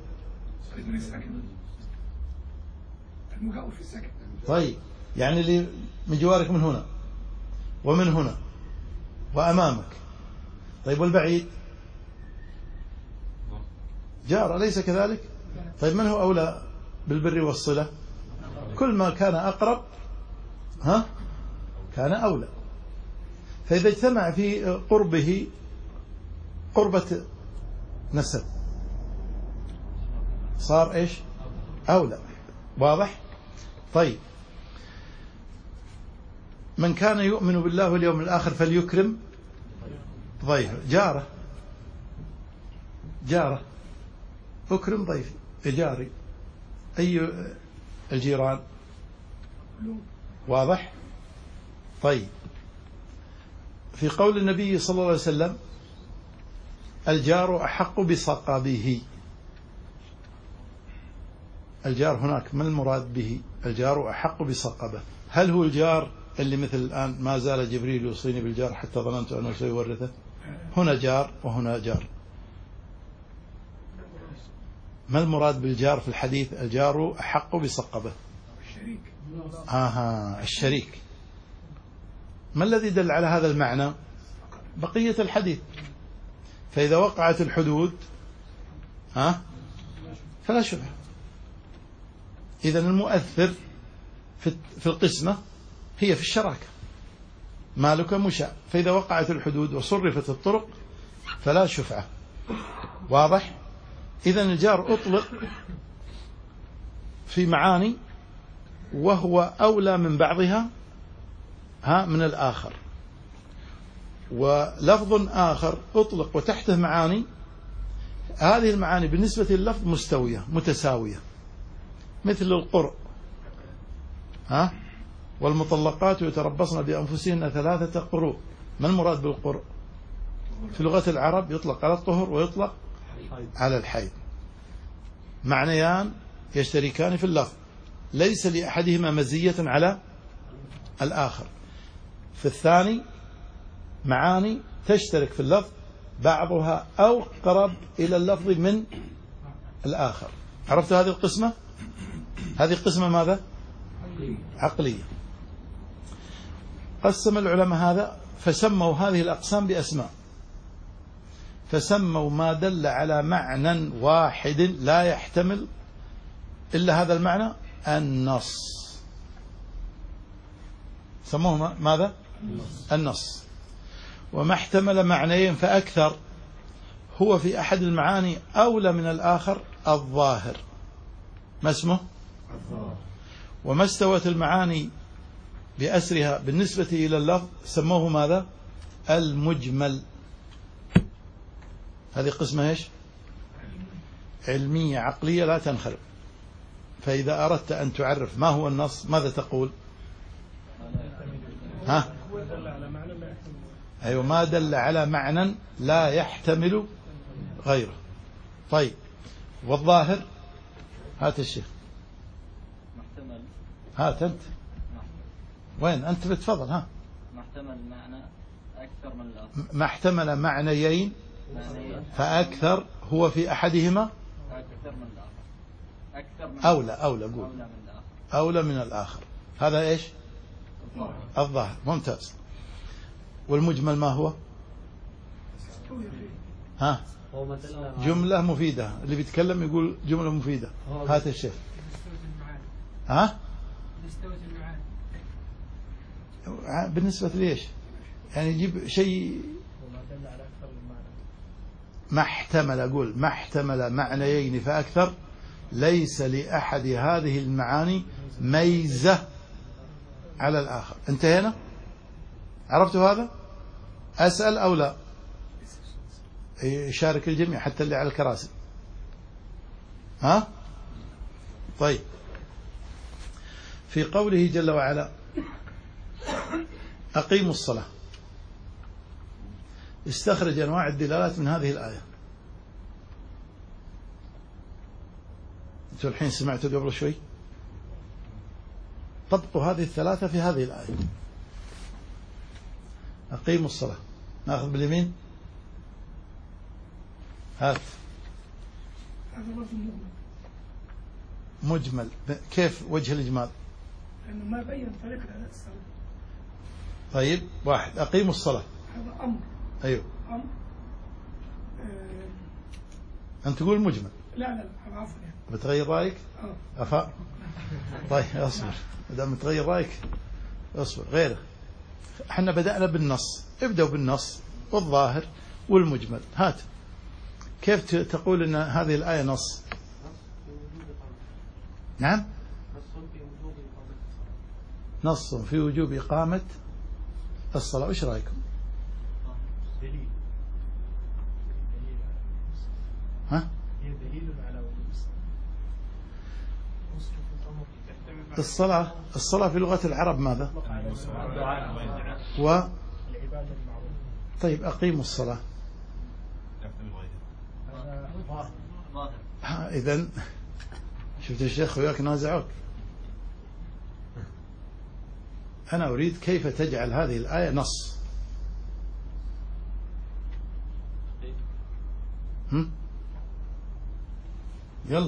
طيب، يعني اللي من جوارك من هنا ومن هنا وأمامك. طيب، والبعيد جار، أليس كذلك؟ طيب، من هو أولى بالبر والصلة؟ كل ما كان أقرب ها كان أولى. فإذا اجتمع في قربه قربة نسب صار إيش؟ أولى. واضح؟ طيب، من كان يؤمن بالله واليوم الآخر فليكرم ضيفه. جاره، جاره، أكرم ضيفي، جاري، أي الجيران. واضح؟ طيب، في قول النبي صلى الله عليه وسلم: الجار أحق بصقبه. الجار هناك ما المراد به؟ الجار أحق بصقبه. هل هو الجار اللي مثل الآن ما زال جبريل يوصيني بالجار حتى ظننت أنه سيورثه؟ هنا جار وهنا جار. ما المراد بالجار في الحديث؟ الجار أحق بصقبه. الشريك. آها، الشريك. ما الذي دل على هذا المعنى؟ بقية الحديث. فإذا وقعت الحدود ها فلا شبهة. إذن المؤثر في القسمة هي في الشراكة، مالك مشاء. فإذا وقعت الحدود وصرفت الطرق فلا شفعة. واضح؟ إذن الجار أطلق في معاني وهو أولى من بعضها ها من الآخر، ولفظ آخر أطلق وتحته معاني، هذه المعاني بالنسبة لللفظ مستوية متساوية، مثل القرء ها والمطلقات يتربصن بأنفسهن ثلاثة قروء. ما المراد بالقرء؟ في لغة العرب يطلق على الطهر ويطلق على الحيض، معنيان يشتركان في اللفظ، ليس لأحدهما مزية على الآخر. في الثاني معاني تشترك في اللفظ، بعضها أقرب إلى اللفظ من الآخر. عرفت هذه القسمة؟ هذه قسمة ماذا؟ عقلية. قسم العلماء هذا فسموا هذه الأقسام بأسماء، فسموا ما دل على معنى واحد لا يحتمل إلا هذا المعنى النص، سموه ماذا؟ النص. وما احتمل معنيين فأكثر هو في أحد المعاني أولى من الآخر الظاهر، ما اسمه؟ وما استوت المعاني بأسرها بالنسبة إلى اللفظ سموه ماذا؟ المجمل. هذه قسمة إيش؟ علمية عقلية لا تنخرط. فإذا أردت أن تعرف ما هو النص ماذا تقول؟ ها؟ أيوة، ما دل على معنى لا يحتمل غيره. طيب، والظاهر؟ هات الشيخ، محتمل. هات أنت. وين أنت؟ بتفضل. ها؟ محتمل معنى أكثر من الآخر. ما احتمل معنيين فأكثر هو في أحدهما أكثر من الآخر. أكثر من أولى أولى قول أولى من الآخر. أولى من الآخر. هذا إيش؟ الظاهر. الظاهر. ممتاز. والمجمل ما هو؟ ها؟ جملة مفيدة. اللي بيتكلم يقول جملة مفيدة. هات الشيخ. ها؟ بالنسبة ليش؟ يعني يجيب شيء ما احتمل، أقول ما احتمل معنيين فأكثر ليس لأحد هذه المعاني ميزة على الآخر. انتهينا؟ عرفتوا هذا؟ أسأل أو لا؟ يشارك الجميع حتى اللي على الكراسي. ها؟ طيب، في قوله جل وعلا أقيموا الصلاة، استخرج أنواع الدلالات من هذه الآية. أنتوا الحين سمعتوا قبل شوي، طبقوا هذه الثلاثة في هذه الآية. أقيموا الصلاة، نأخذ باليمين. هات. مجمل، كيف وجه الإجمال؟ لأنه ما بين طريقة أداء الصلاة. طيب، واحد، أقيموا الصلاة، هذا أمر. أيوه. أمر. آه. أنت تقول مجمل. لا لا لا، عفوا يعني. بتغير رأيك؟ أه. أفا. طيب اصبر، إذا متغير رأيك اصبر. غيره، احنا بدأنا بالنص، ابدأوا بالنص والظاهر والمجمل. هات، كيف تقول أن هذه الآية نص؟ نعم، نص في وجوب إقامة الصلاة. وش رأيكم؟ ها؟ الصلاة الصلاة في لغة العرب ماذا؟ و طيب، أقيموا الصلاة. إذن شفت الشيخ وياك نازعوك. أنا أريد كيف تجعل هذه الآية نص. هم؟ يلا،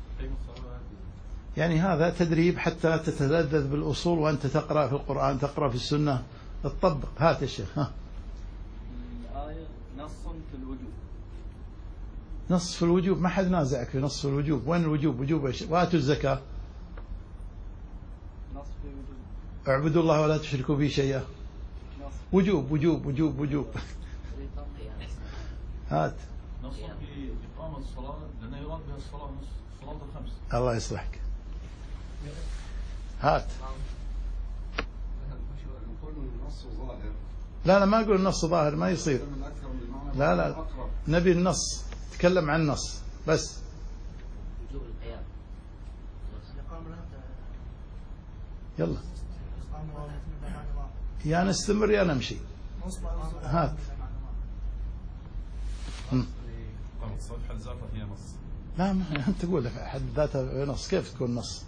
يعني هذا تدريب حتى تتلذذ بالأصول وأنت تقرأ في القرآن، تقرأ في السنة، تطبق. هات الشيخ. ها؟ الآية نص في الوجوب. نص في الوجوب، ما حد نازعك في نص في الوجوب. وين الوجوب؟ وجوب ايش؟ وآتوا الزكاة. نص في الوجوب. اعبدوا الله ولا تشركوا به شيئا. وجوب وجوب وجوب وجوب. هات. نص في إقامة الصلاة لأنه يراد بها الصلاة نص صلاة الخمس. الله يصلحك. هات. لا لا، ما أقول النص ظاهر، ما يصير. لا لا، نبي النص، تكلم عن النص بس. يلا، يا نستمر يا نمشي. هات. الصلاة في حد ذاتها هي نص. لا ما أنت تقول لك حد ذاته نص، كيف تكون نص؟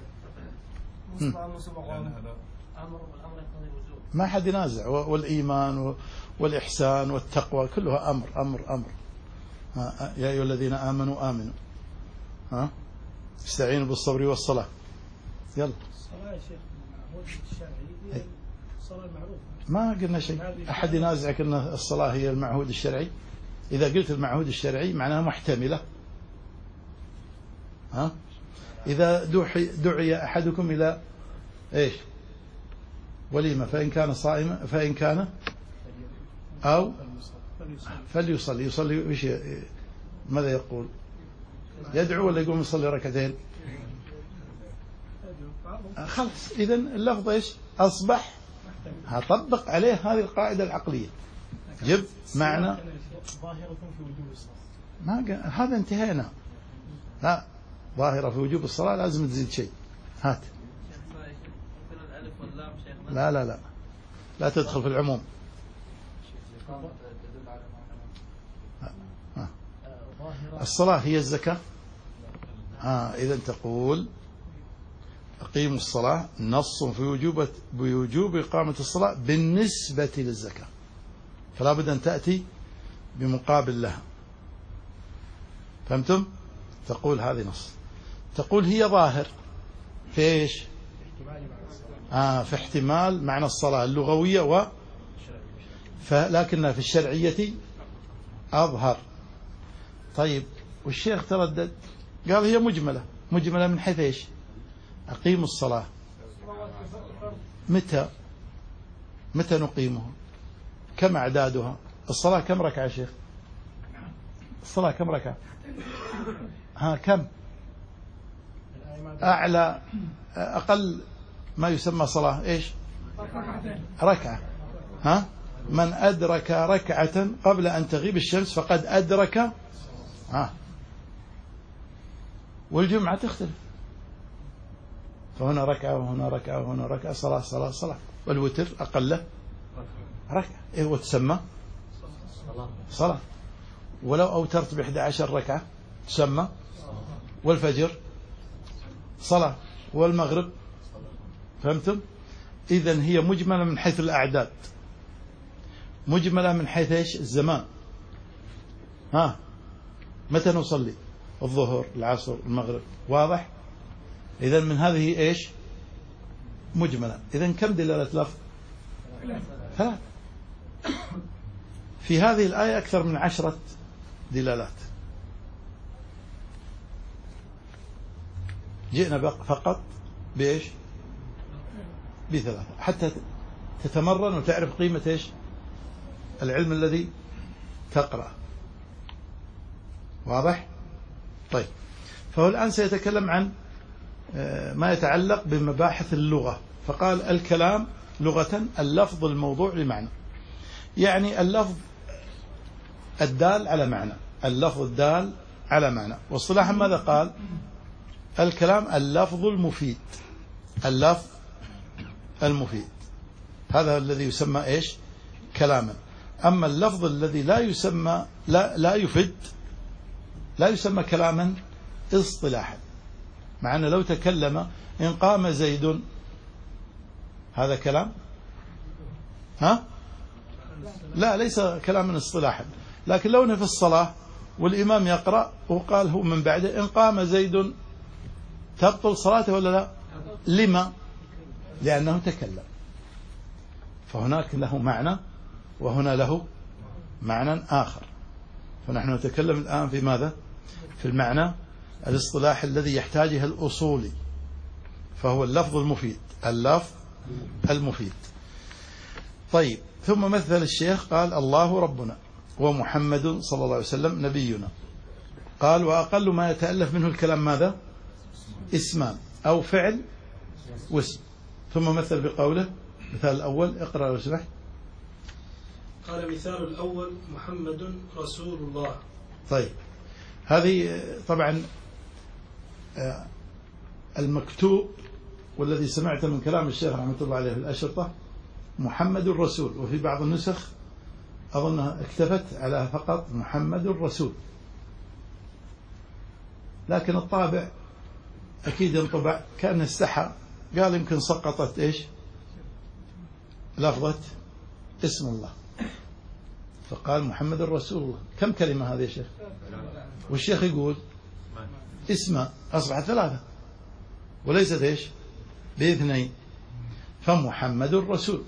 ما حد ينازع. والإيمان والإحسان والتقوى كلها أمر أمر أمر. يا أيها الذين آمنوا آمنوا ها استعينوا بالصبر والصلاة. يلا. الصلاة يا شيخ المعهود الشرعي هي الصلاة المعروفة. ما قلنا شيء. أحد ينازعك أن الصلاة هي المعهود الشرعي؟ إذا قلت المعهود الشرعي معناها محتملة. ها إذا دعي أحدكم إلى إيش وليمة فإن كان صائما فإن كان أو فليصلي. يصلي وش ماذا يقول؟ يدعو ولا يقوم يصلي ركعتين؟ خلاص إذا اللفظ إيش أصبح؟ هطبق عليه هذه القاعدة العقلية. جب معنى ما هذا انتهينا. لا ظاهرة في وجوب الصلاة لازم تزيد شيء. هات. لا لا لا لا تدخل في العموم. الصلاة هي الزكاة. آه إذا تقول أقيموا الصلاة نص في وجوب بوجوب إقامة الصلاة بالنسبة للزكاة، فلا بد أن تأتي بمقابل لها. فهمتم؟ تقول هذه نص. تقول هي ظاهر في إيش؟ آه في احتمال معنى الصلاة اللغوية و فلكنها في الشرعية أظهر. طيب والشيخ تردد قال هي مجملة. مجملة من حيث إيش؟ أقيموا الصلاة متى متى نقيمها؟ كم أعدادها؟ الصلاة كم ركعة يا شيخ؟ الصلاة كم ركعة؟ ها كم؟ أعلى أقل ما يسمى صلاة إيش؟ ركعة. ها من أدرك ركعة قبل أن تغيب الشمس فقد أدرك. ها والجمعة تختلف، فهنا ركعة وهنا ركعة وهنا ركعة. صلاة صلاة صلاة. والوتر أقله ركعة إيه وتسمى صلاة. ولو أوترت بإحدى عشر ركعة تسمى. والفجر صلاة. والمغرب. فهمتم؟ إذن هي مجملة من حيث الأعداد، مجملة من حيث إيش؟ الزمان. ها متى نصلي؟ الظهر العصر المغرب. واضح؟ إذن من هذه إيش؟ مجملة. إذن كم دلالة لفظ؟ ثلاث. في هذه الآية أكثر من عشرة دلالات. جئنا فقط بإيش؟ بثلاثة حتى تتمرن وتعرف قيمة إيش؟ العلم الذي تقرأ. واضح؟ طيب فهو الآن سيتكلم عن ما يتعلق بمباحث اللغة. فقال الكلام لغة اللفظ الموضوع لمعنى، يعني اللفظ الدال على معنى، اللفظ الدال على معنى. واصطلاحا ماذا قال؟ الكلام اللفظ المفيد، اللفظ المفيد هذا الذي يسمى إيش؟ كلاما. أما اللفظ الذي لا يسمى لا لا يفيد لا يسمى كلاما اصطلاحا. مع أن لو تكلم إن قام زيد هذا كلام؟ ها؟ لا ليس كلاما اصطلاحا. لكن لو في الصلاة والإمام يقرأ وقال هو من بعده إن قام زيد تبطل صلاته ولا لا؟ لما؟ لأنه تكلم. فهناك له معنى وهنا له معنى آخر. فنحن نتكلم الآن في ماذا؟ في المعنى الاصطلاح الذي يحتاجه الأصولي، فهو اللفظ المفيد، اللفظ المفيد. طيب ثم مثل الشيخ قال الله ربنا ومحمد صلى الله عليه وسلم نبينا. قال وأقل ما يتألف منه الكلام ماذا؟ اسمان أو فعل واسم. ثم مثل بقوله مثال الأول اقرأ لو سمحت. قال مثال الأول محمد رسول الله. طيب هذه طبعا المكتوب والذي سمعت من كلام الشيخ رحمة الله عليه في الأشرطة محمد الرسول، وفي بعض النسخ أظنها اكتفت على فقط محمد الرسول. لكن الطابع أكيد ينطبع، كان استحى قال يمكن سقطت إيش لفظة اسم الله، فقال محمد رسول الله. كم كلمة هذه يا شيخ؟ والشيخ يقول اسم أصبحت ثلاثة وليست إيش باثنين، فمحمد رسول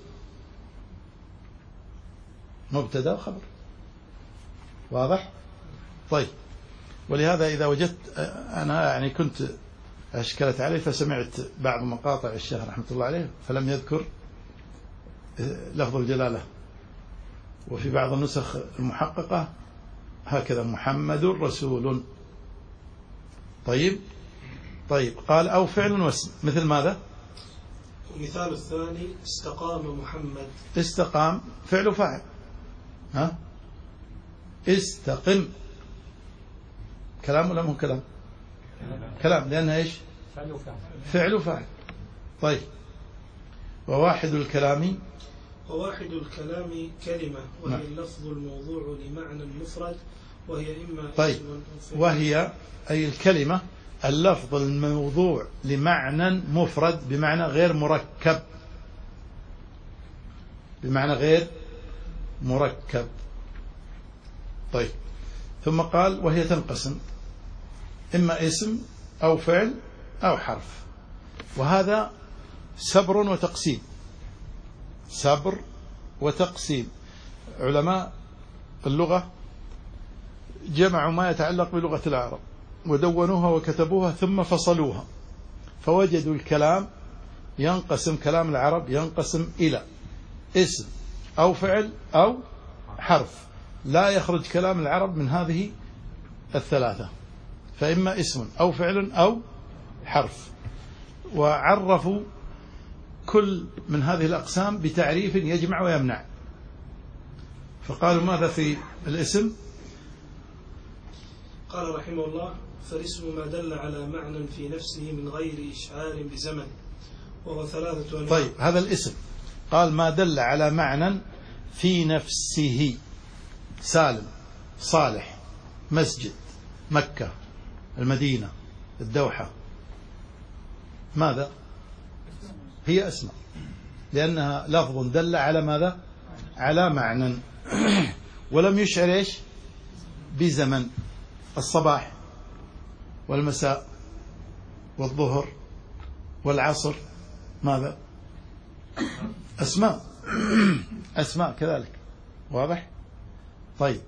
مبتدا وخبر. واضح؟ طيب، ولهذا إذا وجدت، أنا يعني كنت أشكلت عليه فسمعت بعض مقاطع الشيخ رحمة الله عليه فلم يذكر لفظ الجلالة، وفي بعض النسخ المحققة هكذا محمد رسول. طيب طيب قال أو فعل واسم، مثل ماذا؟ المثال الثاني استقام محمد. استقام فعل فاعل، ها استقم كلام ولا مو كلام؟ كلام، لأنها إيش فعل فاعل. طيب، وواحد الكلام وواحد الكلام كلمة وهي نعم. اللفظ الموضوع لمعنى مفرد وهي إما طيب وهي أي الكلمة اللفظ الموضوع لمعنى مفرد بمعنى غير مركب، بمعنى غير مركب. طيب، ثم قال وهي تنقسم إما اسم أو فعل أو حرف، وهذا سبر وتقسيم، سبر وتقسيم. علماء اللغة جمعوا ما يتعلق بلغة العرب ودونوها وكتبوها ثم فصلوها، فوجدوا الكلام ينقسم، كلام العرب ينقسم إلى اسم أو فعل أو حرف، لا يخرج كلام العرب من هذه الثلاثة، فإما اسم أو فعل أو حرف. وعرفوا كل من هذه الأقسام بتعريف يجمع ويمنع، فقالوا ماذا في الاسم؟ قال رحمه الله فالاسم ما دل على معنى في نفسه من غير إشعار بزمن، وهو ثلاثة أنواع. طيب، هذا الاسم قال ما دل على معنى في نفسه، سالم، صالح، مسجد، مكة، المدينة، الدوحة، ماذا؟ هي أسماء، لأنها لفظ دل على ماذا؟ على معنى ولم يشعر إيش بزمن. الصباح والمساء والظهر والعصر ماذا؟ أسماء أسماء كذلك. واضح؟ طيب،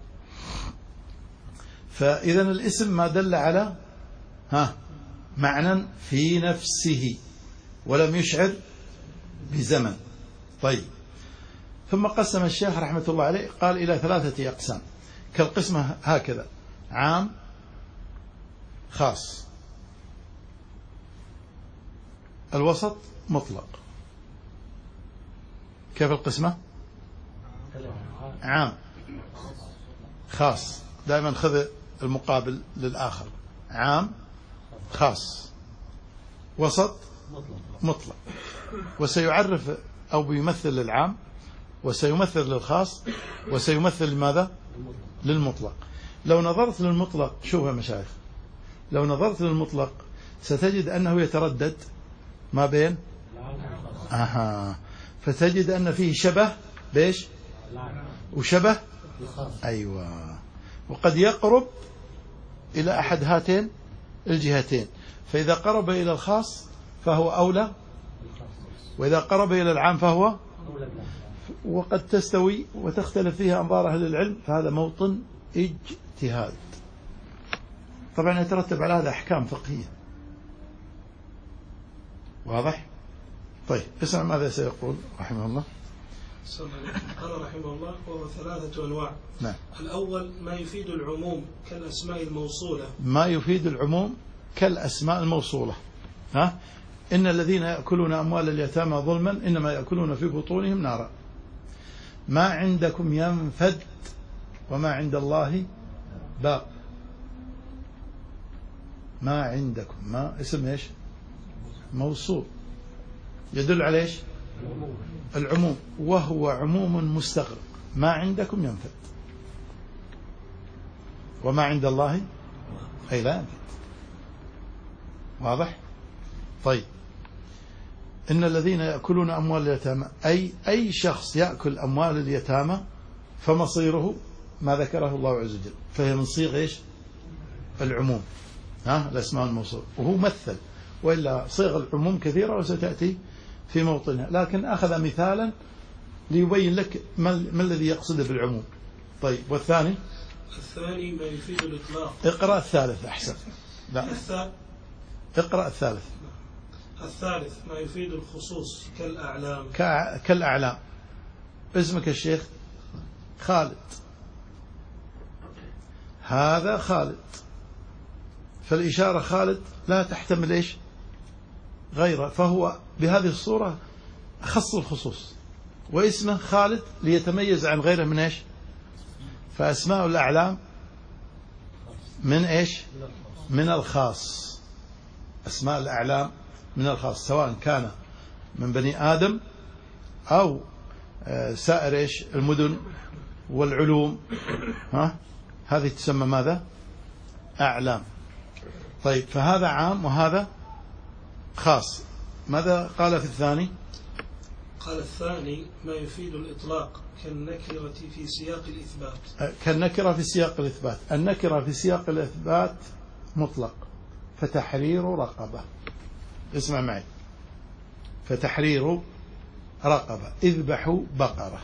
فإذا الاسم ما دل على ها معنى في نفسه ولم يشعر بزمن. طيب، ثم قسم الشيخ رحمة الله عليه قال إلى ثلاثة أقسام كالقسمة هكذا: عام، خاص، الوسط، مطلق. كيف القسمة؟ عام، خاص، دائما خذ المقابل للآخر، عام، خاص، وسط، مطلق. وسيعرف أو بيمثل للعام، وسيمثل للخاص، وسيمثل لماذا؟ للمطلق. لو نظرت للمطلق، شوف يا مشايخ، لو نظرت للمطلق ستجد أنه يتردد ما بين أها فتجد أن فيه شبه بيش وشبه أيوة، وقد يقرب إلى أحد هاتين الجهتين، فإذا قرب إلى الخاص فهو أولى، وإذا قرب إلى العام فهو، وقد تستوي وتختلف فيها أنظار أهل العلم، فهذا موطن اجتهاد. طبعا يترتب على هذا أحكام فقهية. واضح؟ طيب، اسمع ماذا سيقول رحمه الله. قال رحمه الله وهو ثلاثة أنواع. نعم. الأول ما يفيد العموم كالأسماء الموصولة. ما يفيد العموم كالأسماء الموصولة. ها؟ إن الذين يأكلون أموال اليتامى ظلما إنما يأكلون في بطونهم نارا. ما عندكم ينفد وما عند الله باق. ما عندكم، ما اسم ايش؟ موصول يدل على ايش؟ العموم، وهو عموم مستغرق. ما عندكم ينفد، وما عند الله أي لا ينفد. واضح؟ طيب إن الذين يأكلون أموال اليتامى أي أي شخص يأكل أموال اليتامى فمصيره ما ذكره الله عز وجل، فهي من صيغ إيش؟ العموم، ها الأسماء الموصول، وهو مثل، وإلا صيغ العموم كثيرة وستأتي في موطنها، لكن أخذ مثالا ليبين لك ما, ما الذي يقصده بالعموم. طيب والثاني؟ الثاني ما يفيد الإطلاق. اقرأ الثالث أحسن. لا اقرأ الثالث. الثالث ما يفيد الخصوص كالأعلام. كأ... كالأعلام. اسمك الشيخ؟ خالد. هذا خالد، فالإشارة خالد لا تحتمل إيش غيره، فهو بهذه الصورة خص الخصوص، واسمه خالد ليتميز عن غيره من إيش؟ فأسماء الأعلام من إيش؟ من الخاص. أسماء الأعلام من الخاص، سواء كان من بني آدم أو سائر إيش المدن والعلوم، ها هذه تسمى ماذا؟ أعلام. طيب فهذا عام وهذا خاص. ماذا قال في الثاني؟ قال الثاني ما يفيد الإطلاق كالنكرة في سياق الإثبات. كالنكرة في سياق الإثبات. النكرة في سياق الإثبات مطلق، فتحرير رقبة. اسمع معي، فتحرير رقبة، اذبحوا بقرة.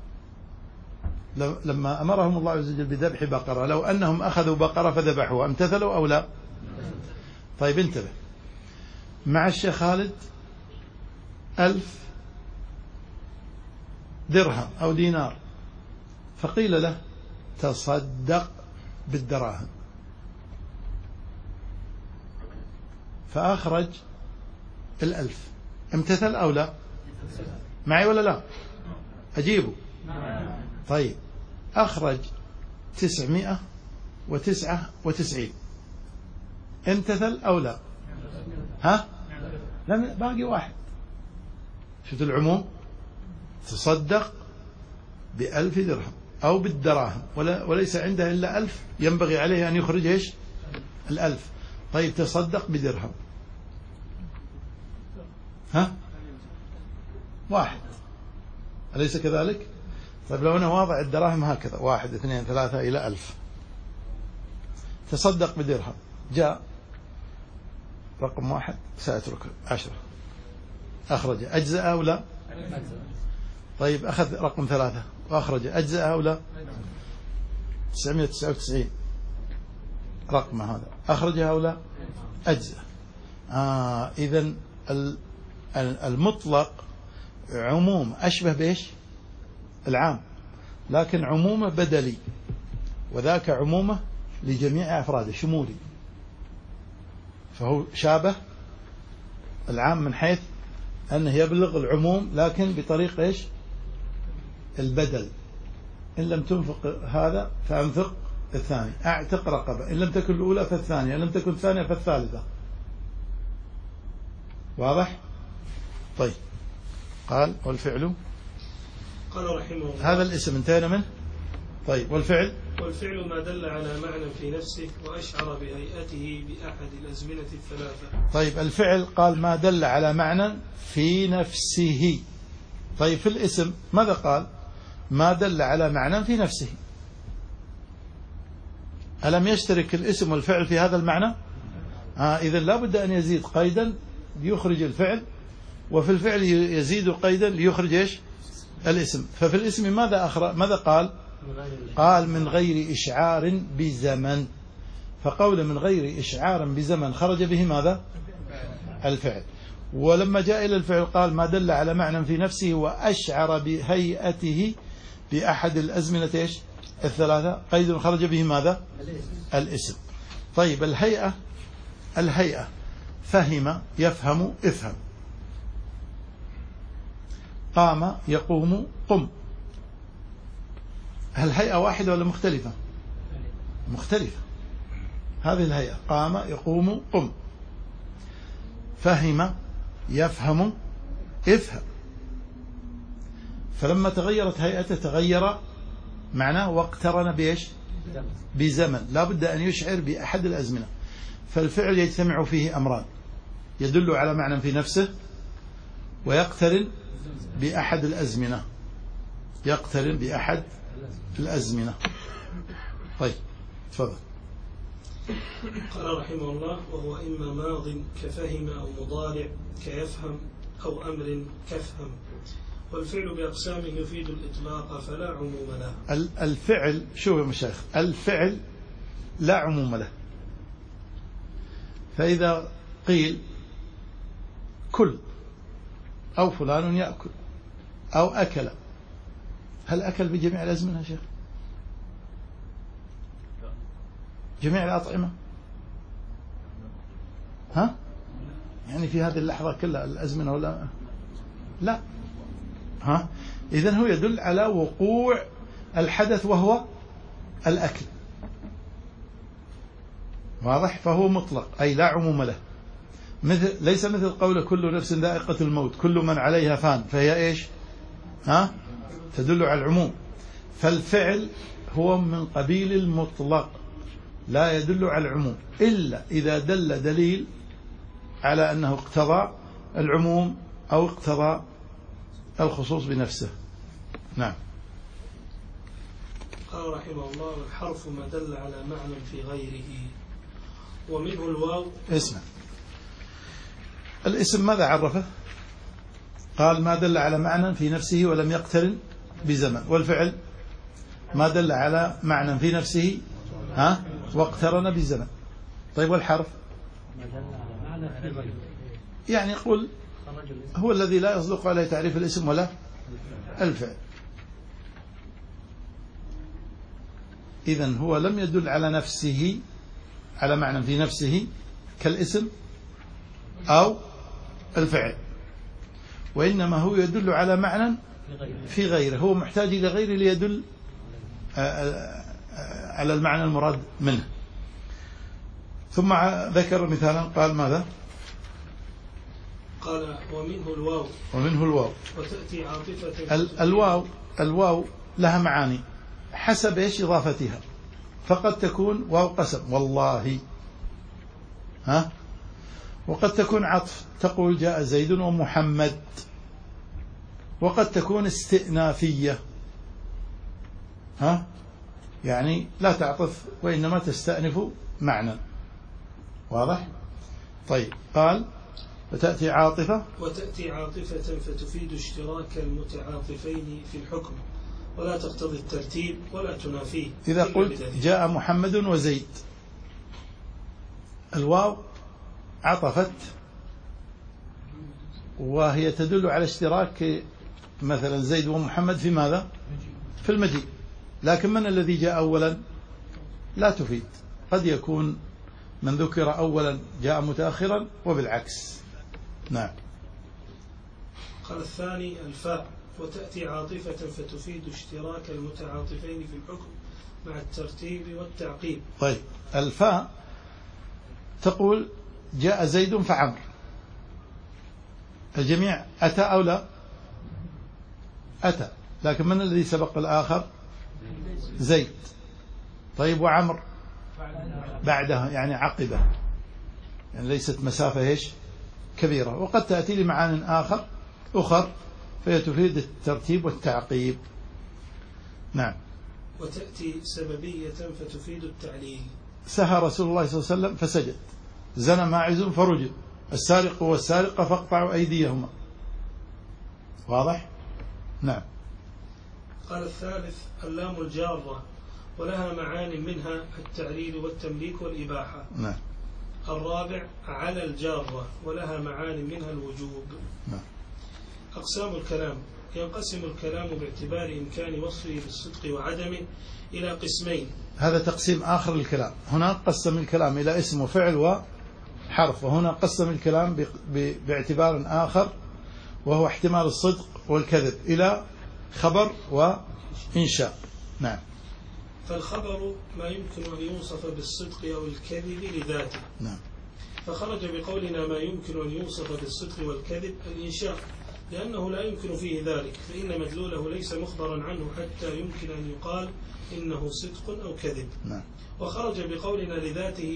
لما أمرهم الله عز وجل بذبح بقرة، لو أنهم أخذوا بقرة فذبحوها امتثلوا أو لا؟ طيب انتبه، مع الشيخ خالد ألف درهم أو دينار، فقيل له تصدق بالدراهم، فأخرج الألف، امتثل أو لا؟ معي ولا لا؟ أجيبه. طيب أخرج تسعمائة وتسعة وتسعين، امتثل أو لا؟ ها؟ لم باقي واحد. شفت العموم؟ تصدق بألف درهم أو بالدراهم، ولا وليس عنده إلا ألف، ينبغي عليه أن يخرج إيش؟ الألف. طيب تصدق بدرهم، ها؟ واحد، أليس كذلك؟ طيب لو أنا واضع الدراهم هكذا، واحد اثنين ثلاثة إلى ألف، تصدق بدرهم، جاء رقم واحد سأتركه عشرة، أخرج، أجزأ أو لا؟ طيب أخذ رقم ثلاثة وأخرج، أجزأ أو لا؟ تسعمائة وتسعة وتسعين رقم هذا، أخرجها أو لا؟ أجزأ. آه إذن المطلق عموم أشبه بإيش؟ العام، لكن عمومه بدلي، وذاك عمومه لجميع أفراده شمولي، فهو شابه العام من حيث أنه يبلغ العموم، لكن بطريق إيش؟ البدل. إن لم تنفق هذا فأنفق الثاني، أعتق رقبة، إن لم تكن الأولى فالثانية، إن لم تكن الثانية فالثالثة. واضح؟ طيب قال والفعل، قال رحمه الله هذا الاسم انتهينا منه. طيب والفعل، والفعل ما دل على معنى في نفسه وأشعر بهيئته بأحد الأزمنة الثلاثة. طيب الفعل قال ما دل على معنى في نفسه. طيب في الاسم ماذا قال؟ ما دل على معنى في نفسه. ألم يشترك الاسم والفعل في هذا المعنى؟ آه إذن لا بد أن يزيد قيدا ليخرج الفعل، وفي الفعل يزيد قيدا ليخرج إيش؟ الاسم. ففي الاسم ماذا أخرج؟ ماذا قال؟ قال من غير إشعار بزمن، فقول من غير إشعار بزمن خرج به ماذا؟ الفعل. ولما جاء إلى الفعل قال ما دل على معنى في نفسه وأشعر بهيئته بأحد الأزمنة إيش؟ الثلاثة، قيد خرج به ماذا؟ الاسم. طيب الهيئة، الهيئة فهم يفهم افهم، قام يقوم قم. هل هيئة واحدة ولا مختلفة؟ مختلفة. هذه الهيئة قام يقوم قم، فهم يفهم افهم. فلما تغيرت هيئته تغير معناه واقترن بإيش؟ بزمن. لا بد أن يشعر بأحد الأزمنة. فالفعل يجتمع فيه أمران، يدل على معنى في نفسه ويقترن بأحد الأزمنة، يقترن بأحد الأزمنة. طيب تفضل. قال رحمه الله: وهو إما ماض كفهم أو مضارع كيفهم أو أمر كفهم، والفعل بأقسامه يفيد الإطلاق فلا عموم له. الفعل شوف يا مشايخ، الفعل لا عموم له. فإذا قيل كل أو فلان يأكل أو أكل، هل أكل بجميع الأزمنة يا شيخ؟ جميع الأطعمة؟ ها؟ يعني في هذه اللحظة كلها الأزمنة ولا لا؟ ها؟ إذن هو يدل على وقوع الحدث وهو الأكل، واضح؟ فهو مطلق أي لا عموم له، مثل ليس مثل قول كل نفس ذائقة الموت، كل من عليها فان، فهي إيش؟ ها؟ تدل على العموم. فالفعل هو من قبيل المطلق لا يدل على العموم إلا إذا دل دليل على أنه اقتضى العموم أو اقتضى الخصوص بنفسه. نعم. قال رحمه الله: والحرف ما دل على معنى في غيره، ومنه الواو. اسمع، الاسم ماذا عرفه؟ قال ما دل على معنى في نفسه ولم يقترن بزمن. والفعل ما دل على معنى في نفسه ها واقترن بزمن. طيب والحرف؟ يعني يقول هو الذي لا يصدق عليه تعريف الاسم ولا الفعل. إذن هو لم يدل على نفسه على معنى في نفسه كالاسم أو الفعل، وإنما هو يدل على معنى في غيره، هو محتاج إلى غيره ليدل على المعنى المراد منه. ثم ذكر مثالا قال ماذا؟ قال ومنه الواو. ومنه الواو. وتأتي عاطفة. الواو الواو لها معاني حسب ايش إضافتها، فقد تكون واو قسم والله، ها، وقد تكون عطف تقول جاء زيد ومحمد، وقد تكون استئنافية، ها، يعني لا تعطف وإنما تستأنف معنى. واضح؟ طيب قال وتأتي عاطفة. وتأتي عاطفة فتفيد اشتراك المتعاطفين في الحكم ولا تقتضي الترتيب ولا تنافيه. إذا قلت جاء محمد وزيد، الواو عطفت وهي تدل على اشتراك مثلا زيد ومحمد في ماذا؟ في المجيء، لكن من الذي جاء أولا؟ لا تفيد، قد يكون من ذكر أولا جاء متأخرا وبالعكس. نعم. قال الثاني الفاء، وتأتي عاطفة فتفيد اشتراك المتعاطفين في الحكم مع الترتيب والتعقيب. طيب الفاء تقول جاء زيد فعمر، الجميع أتى أو لا؟ أتى، لكن من الذي سبق الآخر؟ زيد. طيب وعمر بعدها يعني عقبه، يعني ليست مسافة إيش كبيرة، وقد تأتي لمعان آخر أخر فهي تفيد الترتيب والتعقيب. نعم. وتأتي سببية فتفيد التعليل. سهى رسول الله صلى الله عليه وسلم فسجد، زنى ماعز فرجل، السارق والسارقة فاقطعوا أيديهما. واضح؟ نعم. قال الثالث اللام الجارة ولها معان منها التعليل والتمليك والإباحة. نعم. الرابع على الجارة ولها معان منها الوجوب. نعم. أقسام الكلام. ينقسم الكلام باعتبار إمكان وصفه بالصدق وعدمه إلى قسمين. هذا تقسيم آخر للكلام. هنا قسم الكلام إلى اسم وفعل وحرف، وهنا قسم الكلام باعتبار آخر وهو احتمال الصدق والكذب إلى خبر وإنشاء. نعم. فالخبر ما يمكن أن يوصف بالصدق أو الكذب لذاته. نعم. فخرج بقولنا ما يمكن أن يوصف بالصدق والكذب الإنشاء، لأنه لا يمكن فيه ذلك، فإن مدلوله ليس مخبرا عنه حتى يمكن أن يقال إنه صدق أو كذب. نعم. وخرج بقولنا لذاته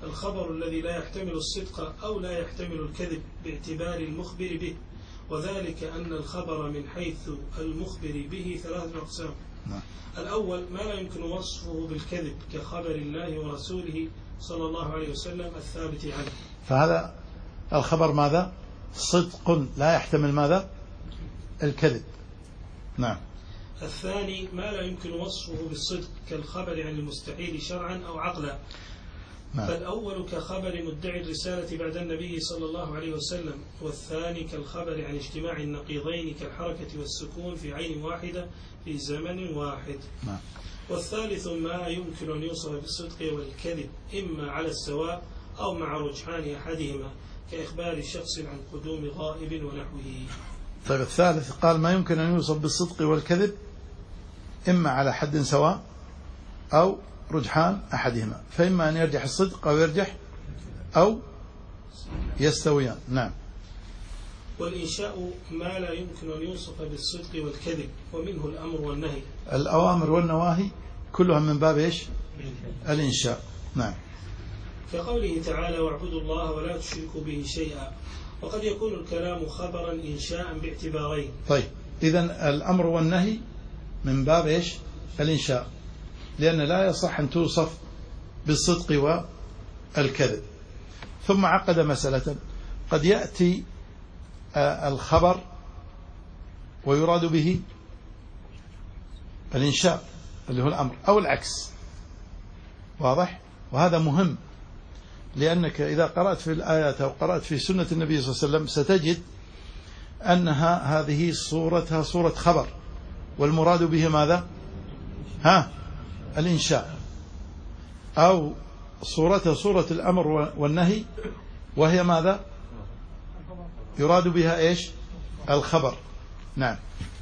الخبر الذي لا يحتمل الصدق أو لا يحتمل الكذب باعتبار المخبر به، وذلك أن الخبر من حيث المخبر به ثلاثة أقسام. الأول ما لا يمكن وصفه بالكذب كخبر الله ورسوله صلى الله عليه وسلم الثابت عنه، فهذا الخبر ماذا؟ صدق لا يحتمل ماذا؟ الكذب. نعم. الثاني ما لا يمكن وصفه بالصدق كالخبر عن المستحيل شرعا أو عقلا. نعم. فالأول كخبر مدعي الرسالة بعد النبي صلى الله عليه وسلم، والثاني كالخبر عن اجتماع النقيضين كالحركة والسكون في عين واحدة في زمن واحد. نعم. والثالث ما يمكن أن يوصف بالصدق والكذب إما على السواء أو مع رجحان أحدهما كإخبار شخص عن قدوم غائب ونحوه. طيب الثالث قال ما يمكن أن يوصف بالصدق والكذب إما على حد سواء أو رجحان أحدهما، فإما أن يرجح الصدق أو يرجح أو يستويان. نعم. والإنشاء ما لا يمكن أن يوصف بالصدق والكذب، ومنه الأمر والنهي. الأوامر والنواهي كلها من باب إيش؟ الإنشاء. نعم. كقوله تعالى واعبدوا الله ولا تشركوا به شيئا، وقد يكون الكلام خبرا إنشاء باعتبارين. طيب إذن الأمر والنهي من باب إيش؟ الإنشاء، لأن لا يصح أن توصف بالصدق والكذب. ثم عقد مسألة قد يأتي الخبر ويراد به الإنشاء اللي هو الأمر أو العكس، واضح؟ وهذا مهم، لأنك إذا قرأت في الآيات أو قرأت في سنة النبي صلى الله عليه وسلم ستجد أنها هذه صورتها صورة خبر، والمراد به ماذا؟ ها؟ الإنشاء. أو صورتها صورة الأمر والنهي، وهي ماذا؟ يراد بها إيش؟ الخبر. نعم.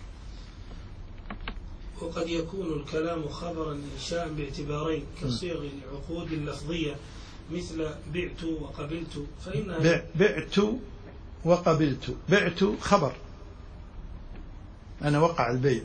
وقد يكون الكلام خبرا إنشاء باعتبارين كصيغ العقود اللفظية مثل بعت وقبلت، فإنها بعت وقبلت. بعت خبر، أنا وقع البيع،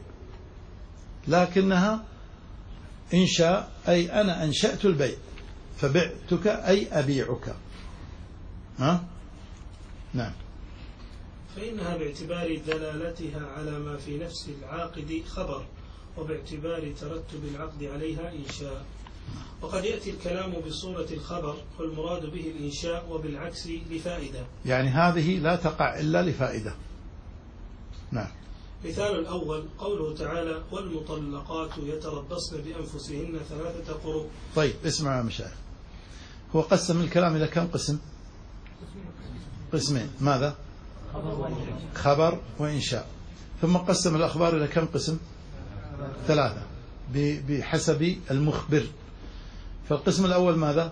لكنها إنشاء أي أنا أنشأت البيع، فبعتك أي أبيعك. ها؟ نعم. فإنها باعتبار دلالتها على ما في نفس العاقد خبر، وباعتبار ترتب العقد عليها إنشاء. وقد يأتي الكلام بصورة الخبر والمراد به الإنشاء، وبالعكس لفائدة، يعني هذه لا تقع إلا لفائدة. نعم. مثال الأول قوله تعالى والمطلقات يتربصن بأنفسهن ثلاثة قروء. طيب اسمع يا مشايخ، هو قسم الكلام إلى كم قسم؟ قسمين. ماذا؟ خبر وإنشاء. ثم قسم الأخبار إلى كم قسم؟ ثلاثة بحسب المخبر. فالقسم الأول ماذا؟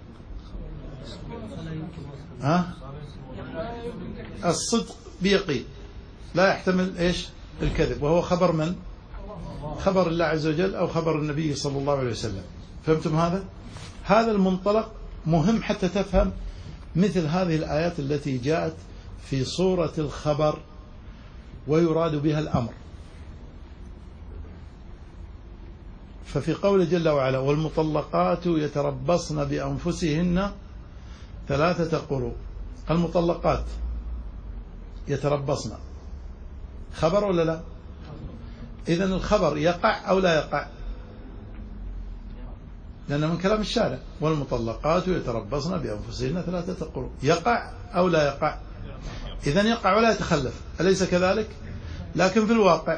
ها؟ الصدق بيقين لا يحتمل إيش؟ الكذب، وهو خبر من؟ خبر الله عز وجل أو خبر النبي صلى الله عليه وسلم. فهمتم هذا؟ هذا المنطلق مهم حتى تفهم مثل هذه الآيات التي جاءت في صورة الخبر ويراد بها الأمر. ففي قول جل وعلا والمطلقات يتربصن بأنفسهن ثلاثة قروء، المطلقات يتربصن خبر ولا لا؟ إذن الخبر يقع أو لا يقع؟ لأنه من كلام الشارع والمطلقات يتربصن بأنفسهن ثلاثة قروء، يقع أو لا يقع؟ إذن يقع ولا يتخلف، أليس كذلك؟ لكن في الواقع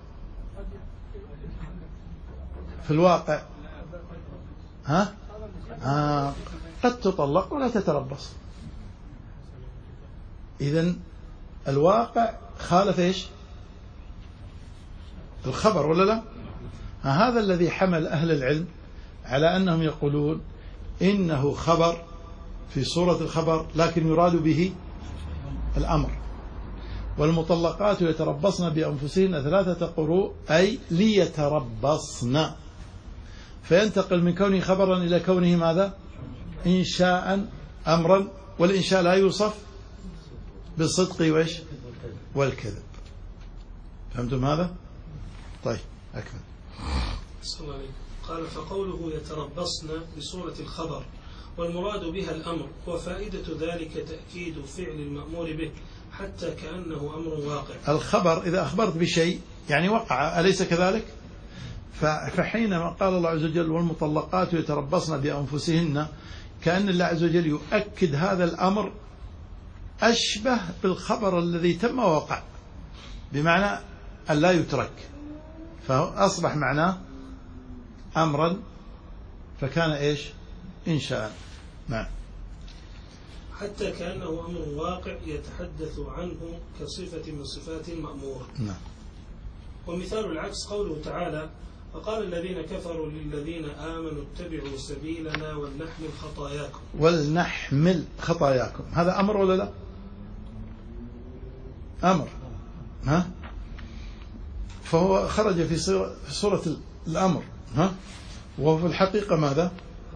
في الواقع ها آه قد تطلق ولا تتربص. إذن الواقع خالف إيش؟ الخبر ولا لا؟ هذا الذي حمل أهل العلم على أنهم يقولون إنه خبر في صورة الخبر لكن يراد به الأمر. والمطلقات يتربصن بأنفسهن ثلاثة قروء أي ليتربصن، فينتقل من كونه خبرا إلى كونه ماذا؟ إنشاء أمرا، والإنشاء لا يوصف بالصدق وإيش؟ والكذب. فهمتم هذا؟ طيب أكمل. قال فقوله يتربصن بصورة الخبر والمراد بها الأمر، وفائدة ذلك تأكيد فعل المأمور به حتى كأنه أمر واقع. الخبر إذا أخبرت بشيء يعني وقع، أليس كذلك؟ فحينما قال الله عز وجل والمطلقات يتربصن بأنفسهن، كأن الله عز وجل يؤكد هذا الأمر أشبه بالخبر الذي تم ووقع، بمعنى أن لا يترك، فأصبح معناه أمرا فكان إيش؟ إنشاء. نعم. حتى كأنه أمر واقع يتحدث عنه كصفة من صفات المأمور. نعم. ومثال العكس قوله تعالى وقال الذين كفروا للذين آمنوا اتبعوا سبيلنا ولنحمل خطاياكم. ولنحمل خطاياكم، هذا أمر ولا لا؟ أمر، ها؟ فهو خرج في صورة الأمر، ها؟ وفي الحقيقة ماذا؟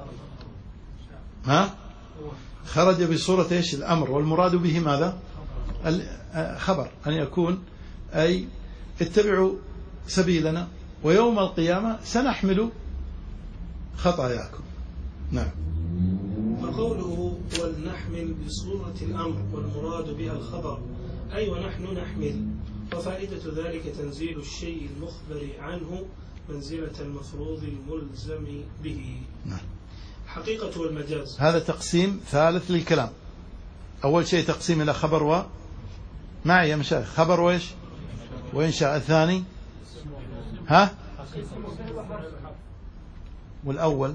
ها؟ خرج بصورة إيش؟ الأمر، والمراد به ماذا؟ الخبر، أن يكون أي اتبعوا سبيلنا ويوم القيامة سنحمل خطاياكم. نعم. فقوله ولنحمل بصورة الأمر والمراد بها الخبر، أي ونحن نحمل، وفائدة ذلك تنزيل الشيء المخبر عنه منزلة المفروض الملزم به. نعم. حقيقة والمجاز، هذا تقسيم ثالث للكلام. أول شيء تقسيم إلى خبر و معي يا مشايخ، خبر وإيش وإنشاء. الثاني ها والأول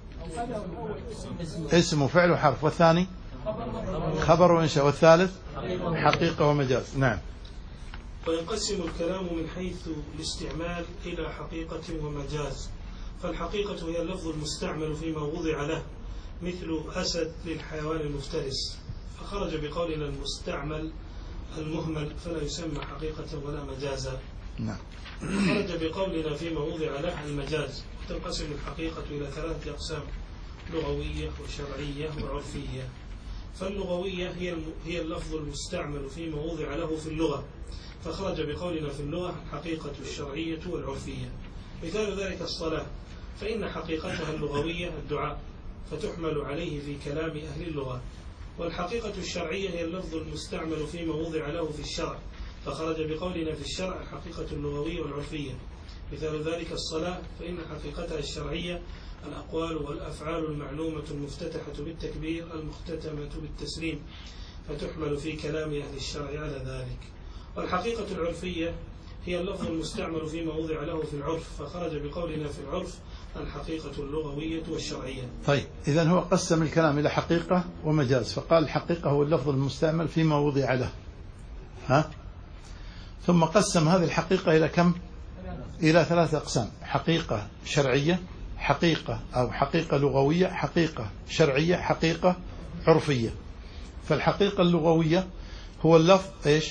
اسم وفعل وحرف، والثاني خبر وإنشاء، والثالث حقيقة ومجاز. نعم. وينقسم الكلام من حيث الاستعمال إلى حقيقة ومجاز. فالحقيقة هي اللفظ المستعمل فيما وضع له، مثل أسد للحيوان المفترس، فخرج بقولنا المستعمل المهمل فلا يسمى حقيقة ولا مجازا. نعم. خرج بقولنا فيما وضع له المجاز. تنقسم الحقيقة إلى ثلاثة أقسام: لغوية وشرعية وعرفية. فاللغوية هي هي اللفظ المستعمل فيما وضع له في اللغة، فخرج بقولنا في اللغة الحقيقة الشرعية والعرفية. مثال ذلك الصلاة، فإن حقيقتها اللغوية الدعاء، فتحمل عليه في كلام أهل اللغة. والحقيقة الشرعية هي اللفظ المستعمل فيما وضع له في الشرع، فخرج بقولنا في الشرع الحقيقة اللغوية والعرفية. مثال ذلك الصلاة، فإن حقيقتها الشرعية الأقوال والأفعال المعلومة المفتتحة بالتكبير المختتمة بالتسليم، فتحمل في كلام أهل الشرع على ذلك. والحقيقة العرفية هي اللفظ المستعمل فيما وضع له في العرف، فخرج بقولنا في العرف الحقيقة اللغوية والشرعية. طيب، إذن هو قسم الكلام إلى حقيقة ومجاز، فقال الحقيقة هو اللفظ المستعمل فيما وضع له، ها؟ ثم قسم هذه الحقيقة إلى كم؟ إلى ثلاثة أقسام: حقيقة شرعية، حقيقة أو حقيقة لغوية، حقيقة شرعية، حقيقة عرفية. فالحقيقة اللغوية هو اللفظ إيش؟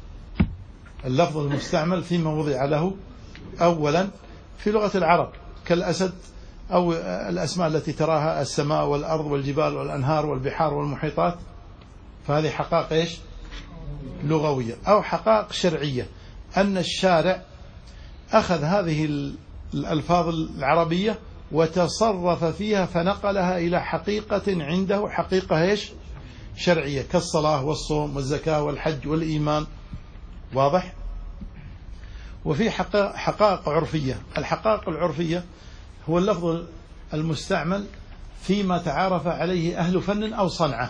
اللفظ المستعمل فيما وضع له أولا في لغة العرب، كالأسد أو الأسماء التي تراها السماء والأرض والجبال والأنهار والبحار والمحيطات، فهذه حقائق إيش؟ لغوية. أو حقائق شرعية، أن الشارع أخذ هذه الألفاظ العربية وتصرف فيها فنقلها إلى حقيقة عنده، حقيقة إيش؟ شرعية، كالصلاة والصوم والزكاة والحج والإيمان. واضح؟ وفي حقائق عرفية. الحقائق العرفية هو اللفظ المستعمل فيما تعارف عليه أهل فن أو صنعة،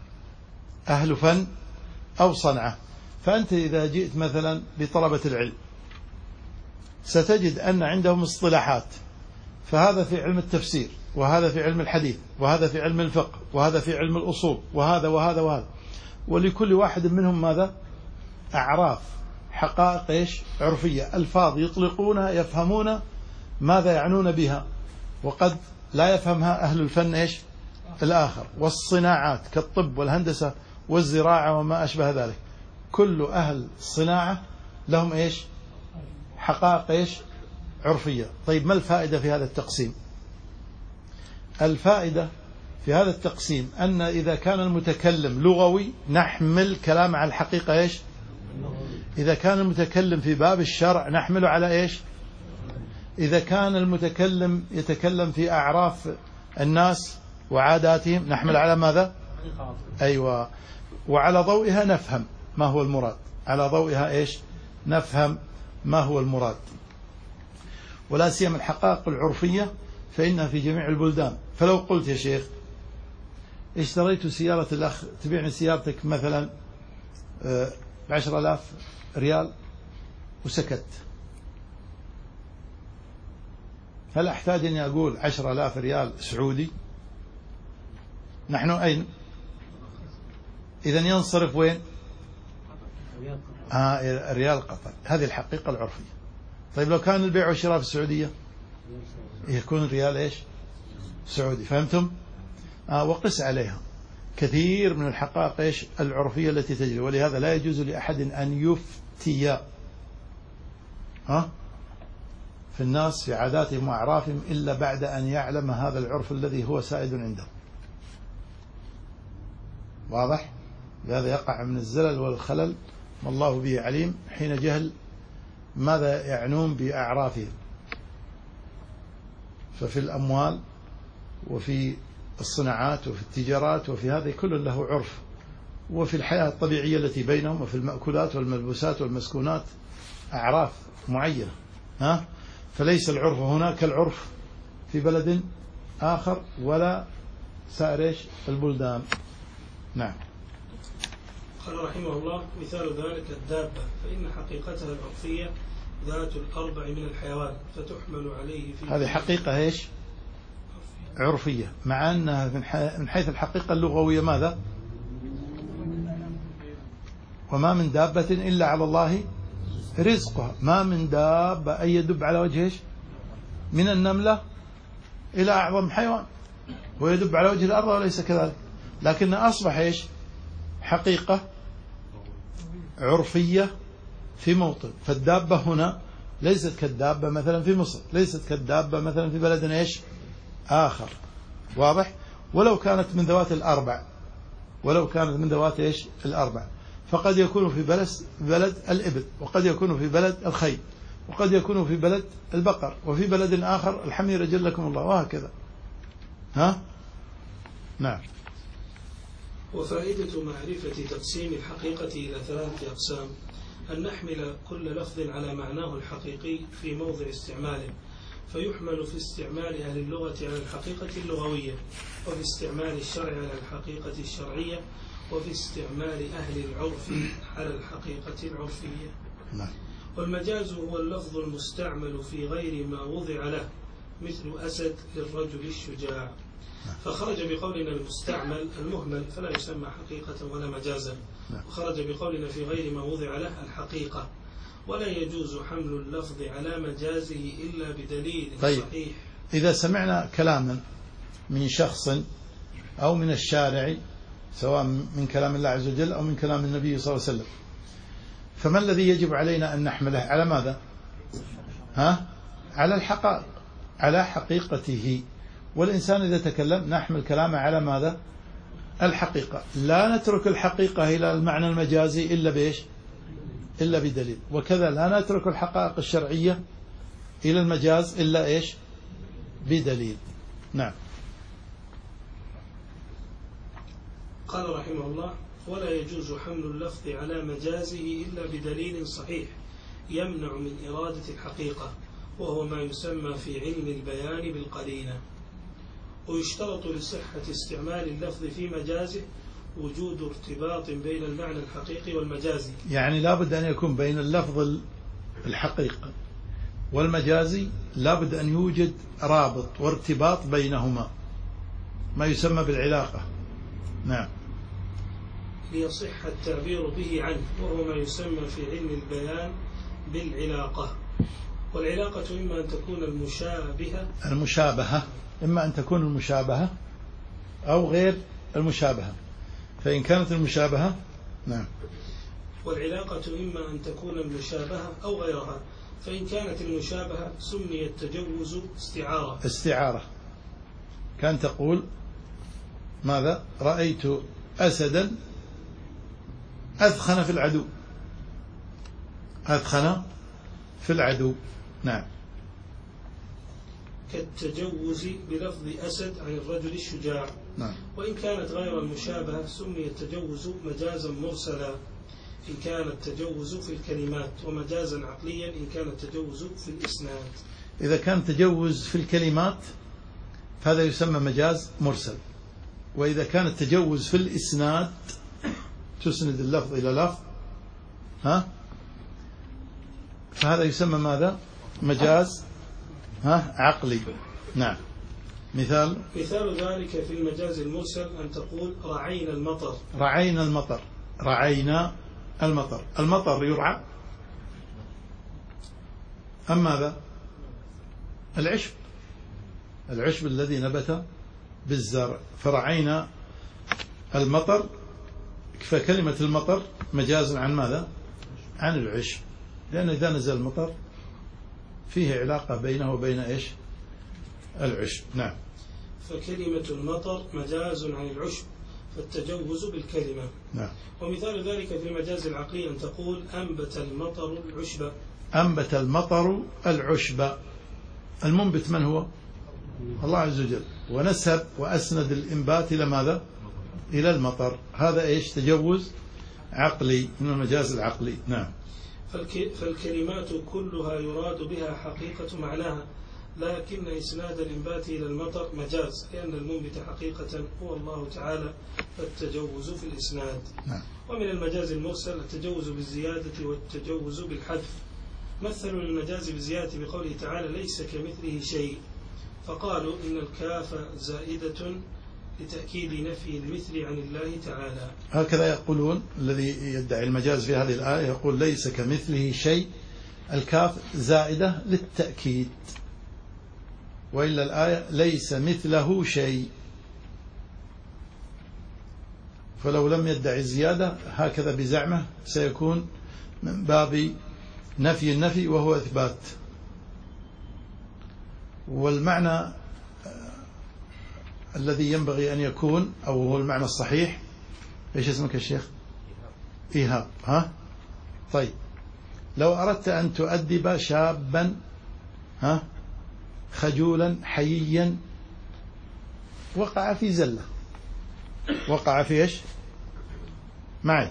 أهل فن أو صنعة. فأنت إذا جئت مثلا لطلبة العلم ستجد أن عندهم اصطلاحات، فهذا في علم التفسير، وهذا في علم الحديث، وهذا في علم الفقه، وهذا في علم الأصول، وهذا وهذا وهذا، ولكل واحد منهم ماذا؟ أعراف، حقائق إيش؟ عرفية، ألفاظ يطلقونها يفهمون ماذا يعنون بها، وقد لا يفهمها أهل الفن إيش؟ الآخر. والصناعات كالطب والهندسة والزراعة وما أشبه ذلك، كل أهل الصناعة لهم إيش؟ حقائق إيش؟ عرفية. طيب، ما الفائدة في هذا التقسيم؟ الفائدة في هذا التقسيم أن إذا كان المتكلم لغوي نحمل كلام على الحقيقة إيش؟ إذا كان المتكلم في باب الشرع نحمله على إيش؟ إذا كان المتكلم يتكلم في أعراف الناس وعاداتهم نحمل على ماذا؟ أيوة. وعلى ضوئها نفهم ما هو المراد، على ضوئها إيش؟ نفهم ما هو المراد. ولا سيما الحقائق العرفية فإنها في جميع البلدان. فلو قلت يا شيخ اشتريت سيارة الأخ، تبيعني سيارتك مثلا بعشر آلاف ريال وسكت، هل أحتاج أني أقول عشر آلاف ريال سعودي؟ نحن أين؟ إذن ينصرف وين؟ آه ريال قطر. هذه الحقيقة العرفية. طيب لو كان البيع والشراء في السعودية يكون ريال إيش؟ سعودي. فهمتم؟ آه وقس عليها كثير من الحقائق إيش؟ العرفية التي تجري. ولهذا لا يجوز لأحد أن يفتي ها في الناس في عاداتهم وأعرافهم إلا بعد أن يعلم هذا العرف الذي هو سائد عنده. واضح؟ لهذا يقع من الزلل والخلل والله به عليم حين جهل ماذا يعنون بأعرافهم. ففي الأموال وفي الصناعات وفي التجارات وفي هذا كل له عرف، وفي الحياة الطبيعية التي بينهم وفي المأكولات والملبوسات والمسكونات أعراف معينة. ها؟ فليس العرف هنا كالعرف في بلد آخر ولا سائر البلدان. نعم. قال رحمه الله: مثال ذلك الدابة، فإن حقيقتها العرفية ذات الأربع من الحيوان، فتحمل عليه في هذه حقيقة إيش؟ عرفية، مع أنها من حيث الحقيقة اللغوية ماذا؟ وما من دابة إلا على الله رزقها. ما من دابة أي يدب على وجه إيش؟ من النملة إلى أعظم حيوان، ويدب على وجه الأرض وليس كذلك، لكن أصبح إيش؟ حقيقة عرفية في موطن. فالدابة هنا ليست كالدابة مثلا في مصر، ليست كالدابة مثلا في بلد إيش آخر. واضح؟ ولو كانت من ذوات الأربع، ولو كانت من ذوات إيش الأربع، فقد يكون في بلد بلد الإبل، وقد يكون في بلد الخيل، وقد يكون في بلد البقر، وفي بلد آخر الحمير جلكم الله، وهكذا. ها؟ نعم. وفائدة معرفة تقسيم الحقيقة إلى ثلاثة أقسام: أن نحمل كل لفظ على معناه الحقيقي في موضع استعماله، فيحمل في استعمال أهل اللغة على الحقيقة اللغوية، وفي استعمال الشرع على الحقيقة الشرعية، وفي استعمال أهل العرف على الحقيقة العرفية. نعم. والمجاز هو اللفظ المستعمل في غير ما وضع له، مثل أسد للرجل الشجاع، فخرج بقولنا المستعمل المهمل فلا يسمى حقيقة ولا مجازا، وخرج بقولنا في غير ما وضع له الحقيقة. ولا يجوز حمل اللفظ على مجازه إلا بدليل طيب. صحيح. إذا سمعنا كلاما من شخص أو من الشارع، سواء من كلام الله عز وجل أو من كلام النبي صلى الله عليه وسلم، فما الذي يجب علينا أن نحمله على ماذا؟ ها؟ على الحقائق، على حقيقته. والإنسان إذا تكلم نحمل كلامه على ماذا؟ الحقيقة. لا نترك الحقيقة إلى المعنى المجازي إلا بإيش؟ إلا بدليل. وكذا لا نترك الحقائق الشرعية إلى المجاز إلا إيش؟ بدليل. نعم. قال رحمه الله: ولا يجوز حمل اللفظ على مجازه إلا بدليل صحيح يمنع من إرادة الحقيقة، وهو ما يسمى في علم البيان بالقرينة. ويشترط لصحة استعمال اللفظ في مجازه وجود ارتباط بين المعنى الحقيقي والمجازي. يعني لابد أن يكون بين اللفظ الحقيقي والمجازي لابد أن يوجد رابط وارتباط بينهما، ما يسمى بالعلاقة. نعم. ليصح التعبير به عنه، وهو ما يسمى في علم البيان بالعلاقة. والعلاقة إما أن تكون المشابهة المشابهة إما أن تكون المشابهة أو غير المشابهة. فإن كانت المشابهة نعم. والعلاقة إما أن تكون المشابهة أو غيرها، فإن كانت المشابهة سمي التجوز استعارة. استعارة. كان تقول ماذا؟ رأيت أسدا أثخن في العدو، أثخن في العدو. نعم. كالتجوز بلفظ أسد عن الرجل الشجاع. نعم. وإن كانت غير المشابهة سمي التجوز مجازا مرسلا إن كان التجوز في الكلمات، ومجازا عقليا إن كان التجوز في الإسناد. إذا كان تجوز في الكلمات فهذا يسمى مجاز مرسل، وإذا كان التجوز في الإسناد تسند اللفظ إلى لفظ ها فهذا يسمى ماذا؟ مجاز ها عقلي. نعم. مثال مثال ذلك في المجاز المرسل أن تقول رعينا المطر. رعينا المطر. رعينا المطر. المطر يرعى أم ماذا؟ العشب. العشب الذي نبت بالزرع. فرعينا المطر، فكلمة المطر مجاز عن ماذا؟ عن العشب، لأن إذا نزل المطر فيه علاقة بينه وبين إيش؟ العشب. نعم. فكلمة المطر مجاز عن العشب، فالتجوز بالكلمة. نعم. ومثال ذلك في المجاز العقلي أن تقول أنبت المطر العشب. أنبت المطر العشب. المنبت من هو؟ الله عز وجل، ونسب وأسند الإنبات إلى ماذا؟ إلى المطر. هذا إيش؟ تجوز عقلي من المجاز العقلي. نعم. فالكلمات كلها يراد بها حقيقة معناها، لكن إسناد الإنبات إلى المطر مجاز، لأن المنبت حقيقة هو الله تعالى، فالتجوز في الإسناد. نعم. ومن المجاز المرسل التجوز بالزيادة والتجوز بالحذف. مثلوا للمجاز بالزيادة بقوله تعالى ليس كمثله شيء، فقالوا إن الكاف زائدة لتأكيد نفي المثل عن الله تعالى. هكذا يقولون الذي يدعي المجاز في هذه الآية، يقول ليس كمثله شيء، الكاف زائدة للتأكيد، وإلا الآية ليس مثله شيء. فلو لم يدعي الزيادة هكذا بزعمه سيكون من باب نفي النفي وهو إثبات. والمعنى الذي ينبغي أن يكون، أو هو المعنى الصحيح، إيش اسمك يا شيخ؟ إيهاب. ها؟ طيب، لو أردت أن تؤدب شابا ها خجولا حييا وقع في زلة، وقع في إيش؟ معي،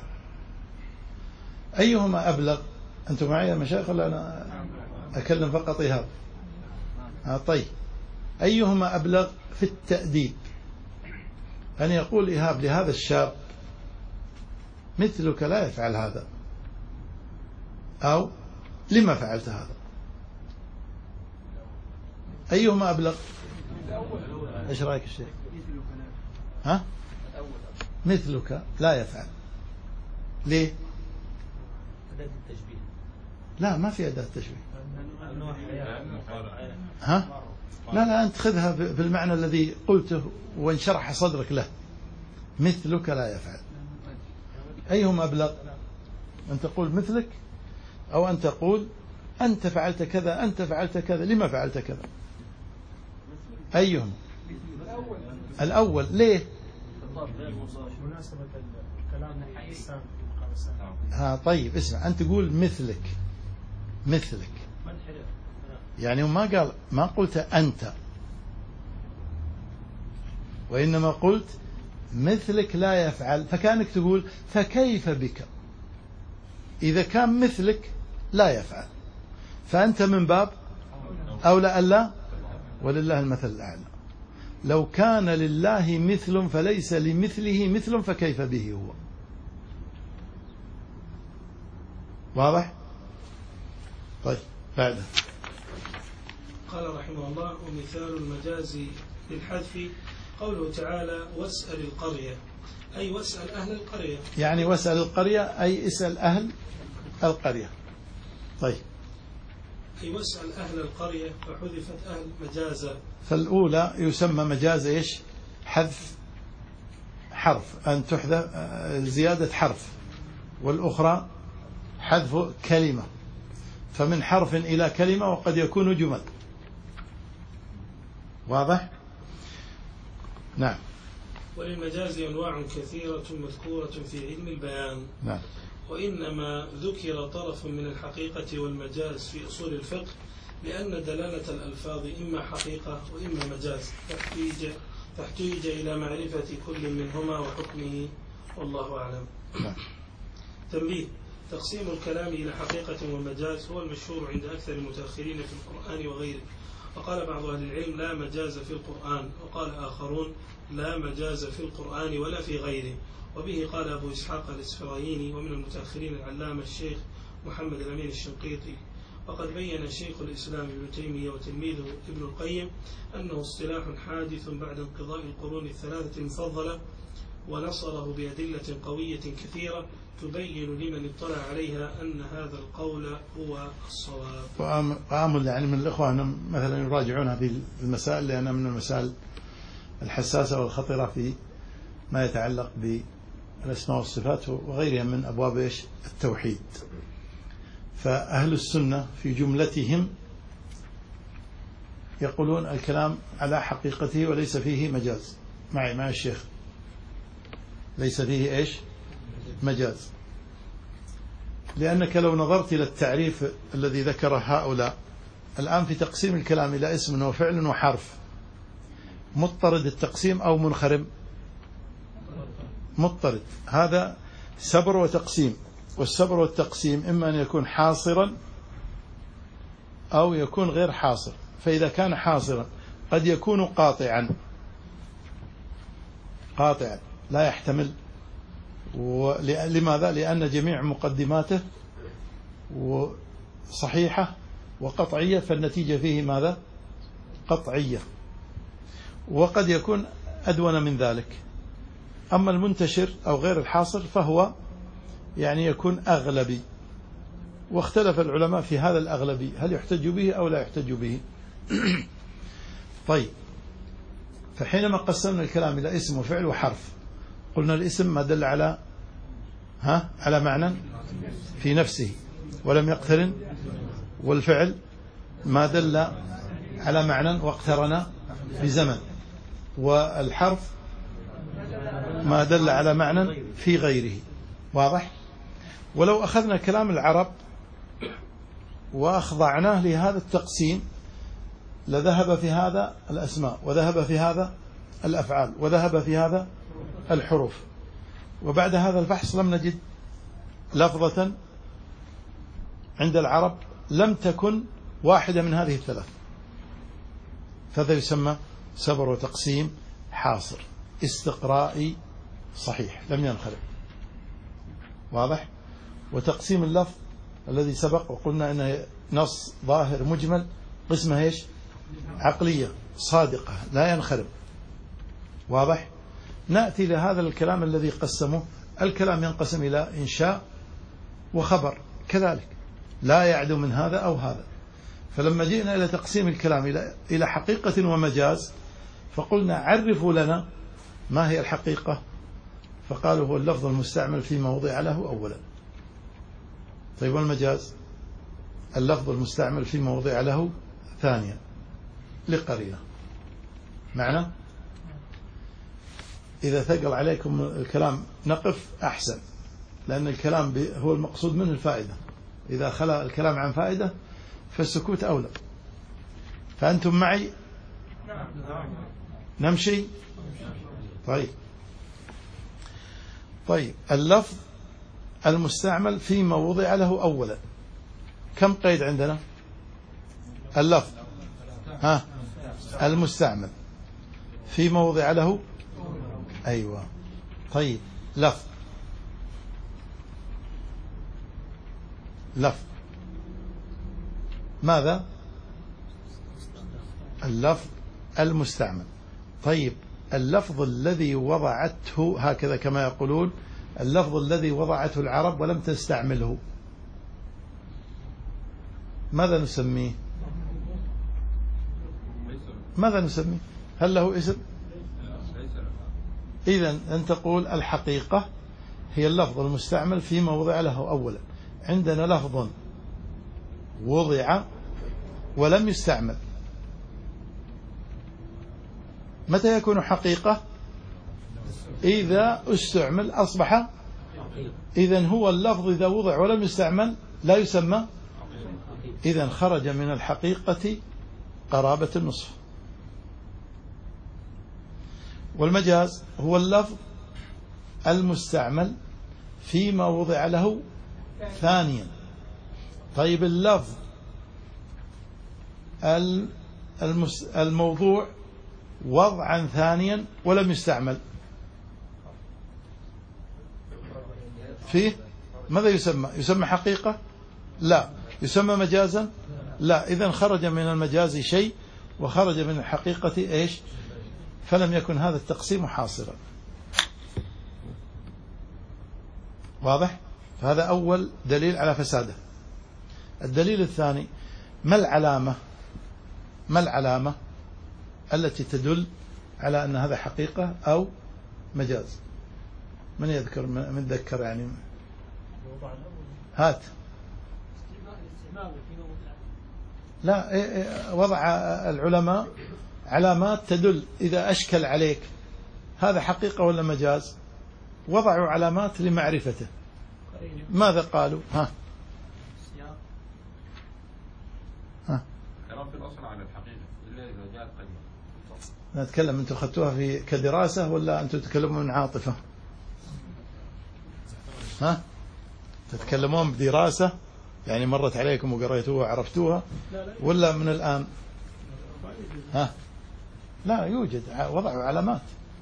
أيهما أبلغ؟ أنتم معي يا مشايخ ولا أنا أكلم فقط إيهاب؟ ها طيب، أيهما أبلغ في التأديب؟ أن يقول إيهاب لهذا الشاب مثلك لا يفعل هذا، أو لما فعلت هذا؟ أيهما أبلغ؟ إيش رأيك الشيخ؟ ها؟ مثلك لا يفعل. ليه؟ أداة التشبيه. لا، ما في أداة تشبيه. ها؟ لا لا، أنت خذها بالمعنى الذي قلته وانشرح صدرك له. مثلك لا يفعل. أيهما أبلغ؟ أن تقول مثلك، أو أن تقول أنت فعلت كذا، أنت فعلت كذا، لما فعلت كذا؟ أيهم؟ الأول. ليه؟ مناسبة الكلام الإنسان. ها طيب، اسمع، أنت تقول مثلك، مثلك يعني ما قال، ما قلت أنت، وإنما قلت مثلك لا يفعل، فكانك تقول فكيف بك إذا كان مثلك لا يفعل، فأنت من باب أولى ألا، ولله المثل الأعلى. لو كان لله مثل فليس لمثله مثل فكيف به هو. واضح؟ طيب، بعده قال رحمه الله ومثال المجاز للحذف قوله تعالى واسأل القرية، أي واسأل أهل القرية، يعني واسأل القرية أي اسأل أهل القرية. طيب، أي واسأل أهل القرية، فحذفت أهل مجازا. فالأولى يسمى مجاز إيش؟ حذف حرف، أن تحذف زيادة حرف، والأخرى حذف كلمة، فمن حرف إلى كلمة، وقد يكون جمل. واضح؟ نعم. وللمجاز أنواع كثيرة مذكورة في علم البيان. نعم. وإنما ذكر طرف من الحقيقة والمجاز في أصول الفقه لأن دلالة الألفاظ إما حقيقة وإما مجاز، فاحتيج, فاحتيج إلى معرفة كل منهما وحكمه، والله أعلم. تنبيه: تقسيم الكلام إلى حقيقة ومجاز هو المشهور عند أكثر المتأخرين في القرآن وغيره، وقال بعض أهل العلم لا مجاز في القرآن، وقال آخرون لا مجاز في القرآن ولا في غيره. وبه قال أبو إسحاق الإسفرايني، ومن المتأخرين العلامة الشيخ محمد الأمين الشنقيطي. وقد بين شيخ الإسلام ابن تيمية وتلميذه ابن القيم أنه اصطلاح حادث بعد انقضاء القرون الثلاثة المفضلة، ونصره بأدلة قوية كثيرة تبين لمن اطلع عليها أن هذا القول هو الصواب. وآمل يعني من الإخوة مثلا يراجعون هذه المسائل، لأنها من المسائل الحساسة والخطرة في ما يتعلق بالأسماء والصفات وغيرها من أبواب إيش التوحيد. فأهل السنة في جملتهم يقولون الكلام على حقيقته وليس فيه مجاز. معي مع الشيخ، ليس فيه إيش مجاز، لأنك لو نظرت إلى التعريف الذي ذكره هؤلاء الآن في تقسيم الكلام إلى اسم وفعل وحرف، مضطرد التقسيم أو منخرم؟ مضطرد. هذا سبر وتقسيم، والسبر والتقسيم إما أن يكون حاصرا أو يكون غير حاصر. فإذا كان حاصرا قد يكون قاطعا قاطعا لا يحتمل. لماذا؟ لأن جميع مقدماته صحيحة وقطعية، فالنتيجة فيه ماذا؟ قطعية. وقد يكون أدون من ذلك. أما المنتشر أو غير الحاصر فهو يعني يكون أغلبي، واختلف العلماء في هذا الأغلبي هل يحتج به أو لا يحتج به. طيب، فحينما قسمنا الكلام إلى اسم وفعل وحرف، قلنا الاسم ما دل على ها على معنى في نفسه ولم يقترن، والفعل ما دل على معنى واقترن بزمن، والحرف ما دل على معنى في غيره. واضح؟ ولو أخذنا كلام العرب وأخضعناه لهذا التقسيم لذهب في هذا الأسماء، وذهب في هذا الأفعال، وذهب في هذا الحروف، وبعد هذا البحث لم نجد لفظة عند العرب لم تكن واحدة من هذه الثلاث. فهذا يسمى سبر وتقسيم حاصر استقرائي صحيح لم ينخرم. واضح؟ وتقسيم اللفظ الذي سبق وقلنا أنه نص ظاهر مجمل قسمه إيش؟ عقلية صادقة لا ينخرم. واضح؟ نأتي لهذا الكلام الذي قسمه. الكلام ينقسم إلى إنشاء وخبر كذلك، لا يعدو من هذا أو هذا. فلما جئنا إلى تقسيم الكلام إلى إلى حقيقة ومجاز، فقلنا عرفوا لنا ما هي الحقيقة، فقالوا هو اللفظ المستعمل فيما وضع له أولا. طيب، والمجاز اللفظ المستعمل فيما وضع له ثانيا لقرينة. معنى إذا ثقل عليكم الكلام نقف أحسن، لأن الكلام هو المقصود منه الفائدة. إذا خلى الكلام عن فائدة فالسكوت أولى. فأنتم معي؟ نمشي؟ طيب طيب اللفظ المستعمل فيما وضع له أولا، كم قيد عندنا؟ اللفظ ها المستعمل فيما وضع له. أيوة. طيب، لفظ لفظ ماذا؟ اللفظ المستعمل. طيب، اللفظ الذي وضعته هكذا كما يقولون اللفظ الذي وضعته العرب ولم تستعمله ماذا نسميه؟ ماذا نسميه؟ هل له اسم؟ إذن أن تقول الحقيقة هي اللفظ المستعمل فيما وضع له أولا. عندنا لفظ وضع ولم يستعمل، متى يكون حقيقة؟ إذا استعمل أصبح. إذن هو اللفظ إذا وضع ولم يستعمل لا يسمى إذن خرج من الحقيقة قرابة النصف. والمجاز هو اللفظ المستعمل فيما وضع له ثانيا. طيب اللفظ الموضوع وضعا ثانيا ولم يستعمل فيه ماذا يسمى؟ يسمى حقيقة؟ لا. يسمى مجازا؟ لا. إذن خرج من المجاز شيء وخرج من الحقيقة إيش؟ فلم يكن هذا التقسيم حاصلا. واضح؟ فهذا أول دليل على فساده. الدليل الثاني: ما العلامة ما العلامة التي تدل على أن هذا حقيقة أو مجاز؟ من يذكر من ذكر يعني؟ هات. لا، وضع العلماء علامات تدل إذا أشكل عليك هذا حقيقة ولا مجاز، وضعوا علامات لمعرفته. ماذا قالوا؟ ها ها كلام في الأصل عن الحقيقة إلا إذا جاءت قرينة. نتكلم أنتم أخذتوها في كدراسة ولا أنتم تتكلمون من عاطفة؟ ها تتكلمون بدراسة يعني مرت عليكم وقريتوها وعرفتوها، ولا من الآن؟ ها لا، يوجد، وضعوا علامات.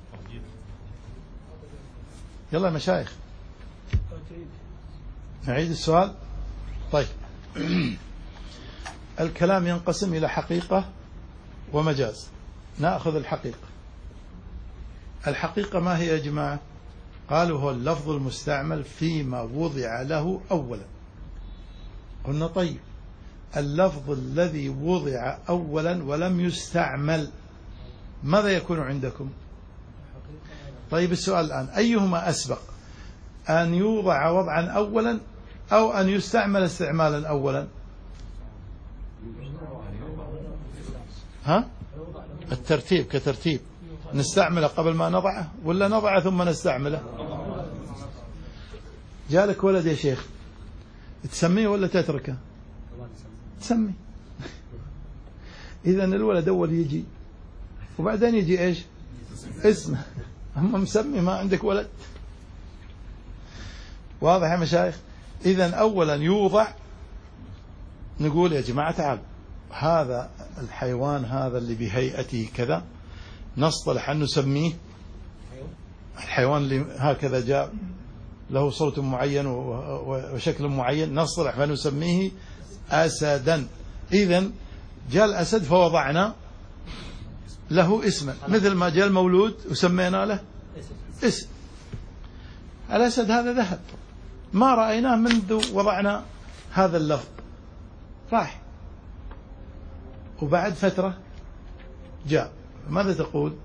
يلا يا مشايخ نعيد السؤال. طيب الكلام ينقسم إلى حقيقة ومجاز. نأخذ الحقيقة. الحقيقة ما هي يا جماعة؟ قالوا هو اللفظ المستعمل فيما وضع له أولا. قلنا طيب اللفظ الذي وضع أولا ولم يستعمل ماذا يكون عندكم؟ طيب السؤال الآن: أيهما أسبق، أن يوضع وضعا أولا أو أن يستعمل استعمالا أولا؟ ها؟ الترتيب كترتيب، نستعمله قبل ما نضعه ولا نضعه ثم نستعمله؟ جالك ولد يا شيخ، تسميه ولا تتركه؟ تسمي. إذن الولد أول يجي وبعدين يجي إيش؟ اسمه. أما مسمي ما عندك ولد. واضح يا مشايخ؟ إذن أولا يوضع، نقول يا جماعة تعال هذا الحيوان هذا اللي بهيئته كذا نصطلح أن نسميه الحيوان اللي هكذا جاء له صوت معين وشكل معين نصطلح فنسميه أسدا. إذن جاء الأسد فوضعنا له اسما، مثل ما جاء المولود وسمينا له اسم. الأسد هذا ذهب ما رأيناه منذ وضعنا هذا اللفظ، راح وبعد فترة جاء، ماذا تقول؟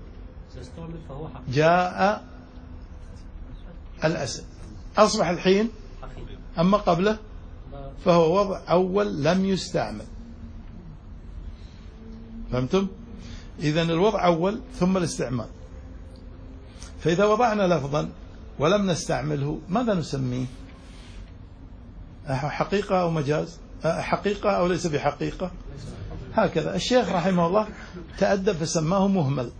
جاء الأسد، أصبح الحين. أما قبله فهو وضع أول لم يستعمل. فهمتم؟ إذن الوضع أول ثم الاستعمال. فإذا وضعنا لفظا ولم نستعمله ماذا نسميه؟ حقيقة أو مجاز؟ حقيقة أو ليس بحقيقة؟ هكذا الشيخ رحمه الله تأدب فسماه مهمل.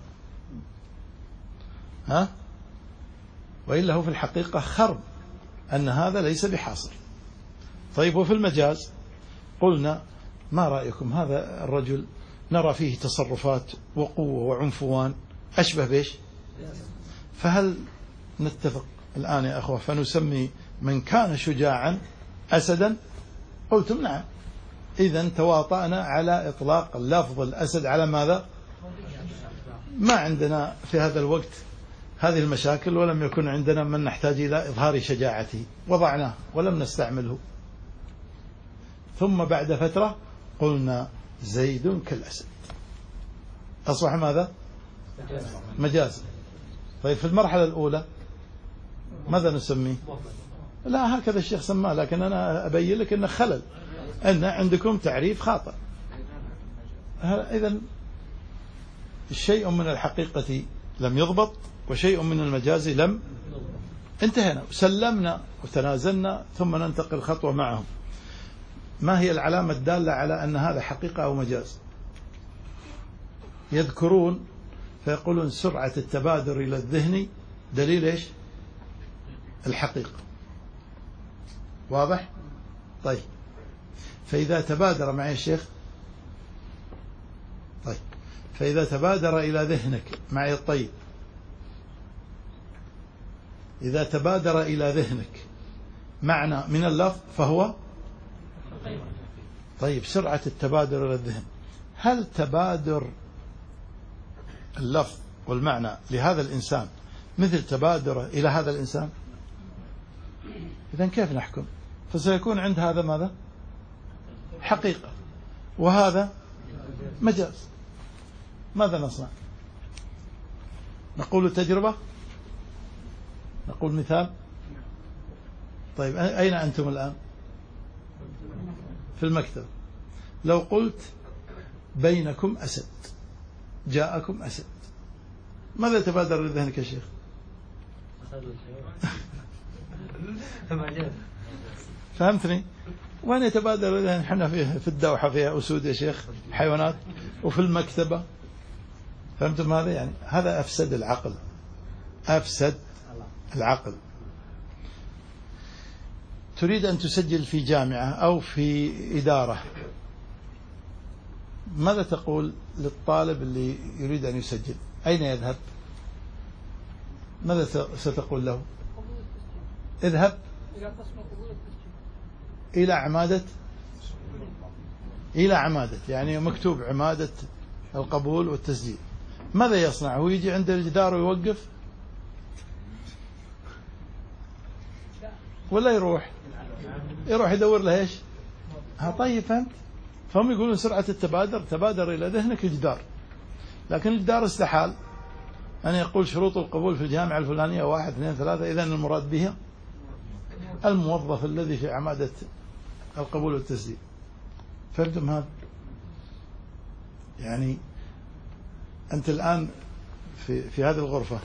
ها؟ وإلا هو في الحقيقة خرب أن هذا ليس بحاصل. طيب وفي المجاز قلنا ما رأيكم هذا الرجل نرى فيه تصرفات وقوة وعنفوان أشبه بيش؟ فهل نتفق الآن يا أخوة فنسمي من كان شجاعا أسدا؟ قلتم نعم. إذن تواطأنا على إطلاق لفظ الأسد على ماذا؟ ما عندنا في هذا الوقت هذه المشاكل ولم يكن عندنا من نحتاج إلى إظهار شجاعته، وضعناه ولم نستعمله. ثم بعد فترة قلنا زيد كالأسد، أصبح ماذا؟ مجاز. طيب في المرحلة الأولى ماذا نسميه؟ لا هكذا الشيخ سماه، لكن أنا أبين لك أنه خلل، أن عندكم تعريف خاطئ. إذن شيء من الحقيقة لم يضبط وشيء من المجاز لم. انتهينا وسلمنا وتنازلنا ثم ننتقل خطوة معهم. ما هي العلامة الدالة على أن هذا حقيقة أو مجاز؟ يذكرون فيقولون سرعة التبادر إلى الذهن دليل إيش؟ الحقيقة. واضح؟ طيب فإذا تبادر معي الشيخ، طيب فإذا تبادر إلى ذهنك معي الطيب، إذا تبادر إلى ذهنك معنى من اللفظ فهو طيب. سرعة التبادر إلى الذهن، هل تبادر اللفظ والمعنى لهذا الإنسان مثل تبادره إلى هذا الإنسان؟ إذن كيف نحكم؟ فسيكون عند هذا ماذا؟ حقيقة، وهذا مجاز. ماذا نصنع؟ نقول تجربة؟ نقول مثال؟ طيب أين أنتم الآن؟ في المكتب. لو قلت بينكم أسد، جاءكم أسد، ماذا تبادر لذهنك يا شيخ؟ فهمتني؟ وين يتبادر لذهن؟ احنا في الدوحة فيها أسود يا شيخ، حيوانات، وفي المكتبة. فهمتم هذا؟ يعني هذا أفسد العقل، أفسد العقل. تريد أن تسجل في جامعة أو في إدارة، ماذا تقول للطالب اللي يريد أن يسجل؟ أين يذهب؟ ماذا ستقول له؟ اذهب إلى عمادة، إلى عمادة يعني مكتوب عمادة القبول والتسجيل. ماذا يصنع؟ هو يجي عند الجدار ويوقف ولا يروح يروح يدور له ايش؟ ها طيب فهمت؟ فهم يقولون سرعة التبادر تبادر إلى ذهنك الجدار، لكن الجدار استحال أن يقول شروط القبول في الجامعة الفلانية واحد اثنين ثلاثة، إذن المراد بها الموظف الذي في عمادة القبول والتسجيل. فهمتم هذا؟ يعني أنت الآن في في هذه الغرفة،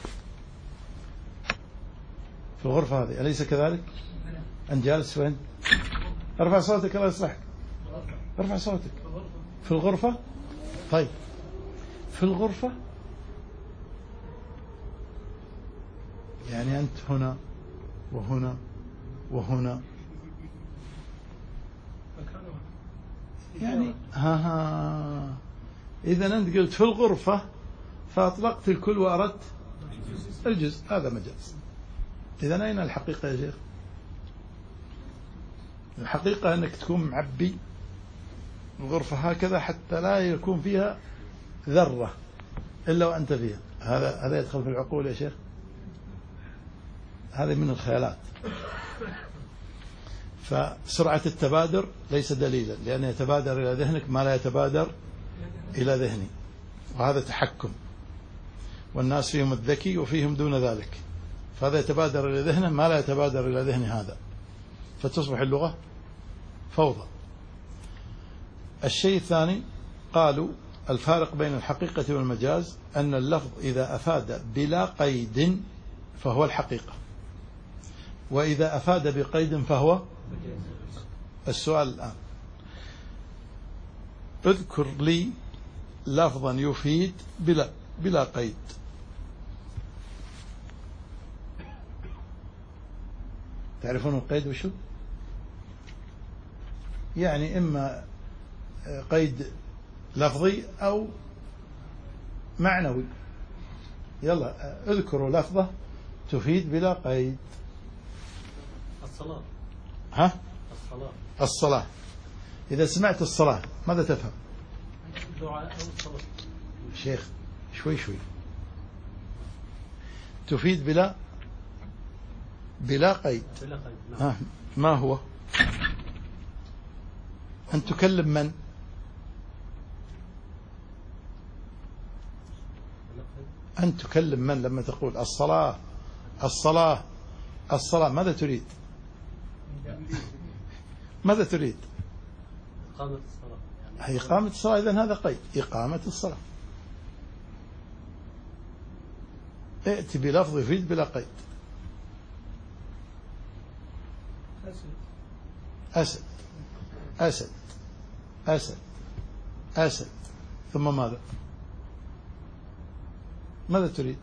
في الغرفة هذه، أليس كذلك؟ أنت جالس فين؟ ارفع صوتك الله يصلحك، ارفع صوتك. في الغرفة؟ طيب في الغرفة يعني أنت هنا وهنا وهنا، يعني ها ها إذا أنت قلت في الغرفة فأطلقت الكل وأردت الجزء، هذا مجاز. إذا أين الحقيقة يا شيخ؟ الحقيقة أنك تكون معبي الغرفة هكذا حتى لا يكون فيها ذرة إلا وأنت فيها. هذا هذا يدخل في العقول يا شيخ؟ هذا من الخيالات. فسرعة التبادر ليس دليلا، لأن يتبادر إلى ذهنك ما لا يتبادر إلى ذهني، وهذا تحكم، والناس فيهم الذكي وفيهم دون ذلك، فهذا يتبادر إلى ذهنه ما لا يتبادر إلى ذهن هذا، فتصبح اللغة فوضى. الشيء الثاني قالوا الفارق بين الحقيقة والمجاز أن اللفظ إذا أفاد بلا قيد فهو الحقيقة، وإذا أفاد بقيد فهو السؤال. الآن اذكر لي لفظا يفيد بلا بلا قيد. تعرفون القيد وشو؟ يعني إما قيد لفظي أو معنوي. يلا اذكروا لفظة تفيد بلا قيد. الصلاة. ها؟ الصلاة. الصلاة. إذا سمعت الصلاة ماذا تفهم؟ دعاء أو الصلاة. شيخ شوي شوي. تفيد بلا بلا قيد. بلا قيد. ها ما هو؟ أن تكلم من؟ أن تكلم من لما تقول الصلاة الصلاة الصلاة، ماذا تريد؟ ماذا تريد؟ إقامة الصلاة. هي إقامة الصلاة، إذن هذا قيد، إقامة الصلاة. ائتي بلفظ يفيد بلا قيد. أسد. أسد أسد أسد ثم ماذا؟ ماذا تريد؟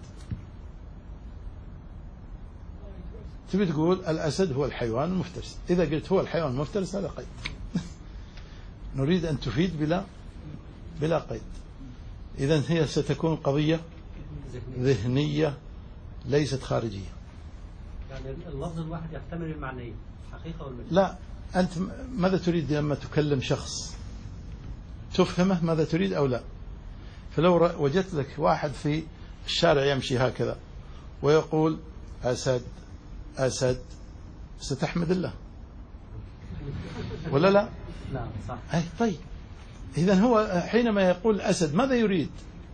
تبي تقول الأسد هو الحيوان المفترس. إذا قلت هو الحيوان المفترس هذا قيد. نريد أن تفيد بلا بلا قيد. إذن هي ستكون قضية ذهنية ليست خارجية. يعني اللفظ الواحد يحتمل المعنيين حقيقة والمجال. لا، أنت ماذا تريد لما تكلم شخص؟ تفهمه ماذا تريد أو لا؟ فلو وجدت لك واحد في الشارع يمشي هكذا ويقول أسد أسد ستحمد الله ولا لا؟ نعم صح. أي طيب، إذن هو حينما يقول أسد ماذا يريد؟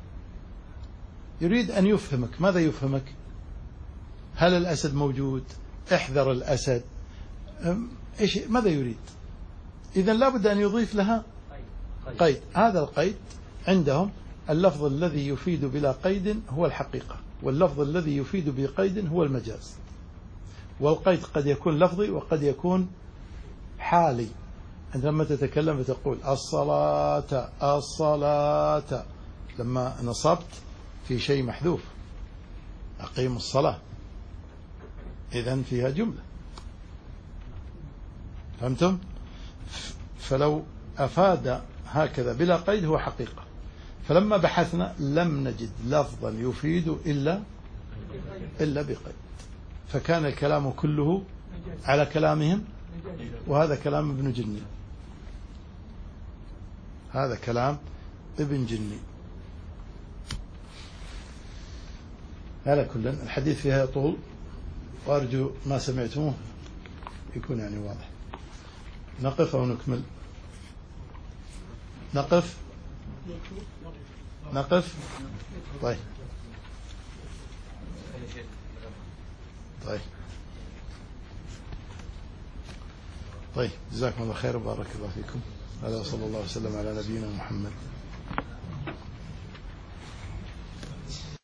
يريد أن يفهمك. ماذا يفهمك؟ هل الأسد موجود؟ احذر الأسد. إيش ماذا يريد؟ إذن لابد أن يضيف لها قيد. هذا القيد عندهم اللفظ الذي يفيد بلا قيد هو الحقيقة، واللفظ الذي يفيد بقيد هو المجاز. والقيد قد يكون لفظي وقد يكون حالي. عندما تتكلم بتقول الصلاة الصلاة، لما نصبت في شيء محذوف أقيم الصلاة، إذن فيها جملة. فهمتم؟ فلو أفاد هكذا بلا قيد هو حقيقة. فلما بحثنا لم نجد لفظا يفيد إلا إلا بقيد، فكان الكلام كله على كلامهم. وهذا كلام ابن جني، هذا كلام ابن جني. على كل الحديث فيها طول، وأرجو ما سمعتموه يكون يعني واضح. نقف أو نكمل؟ نقف نقف طيب طيب طيب جزاكم الله خير وبارك الله فيكم. هذا صلى الله وسلم على نبينا محمد.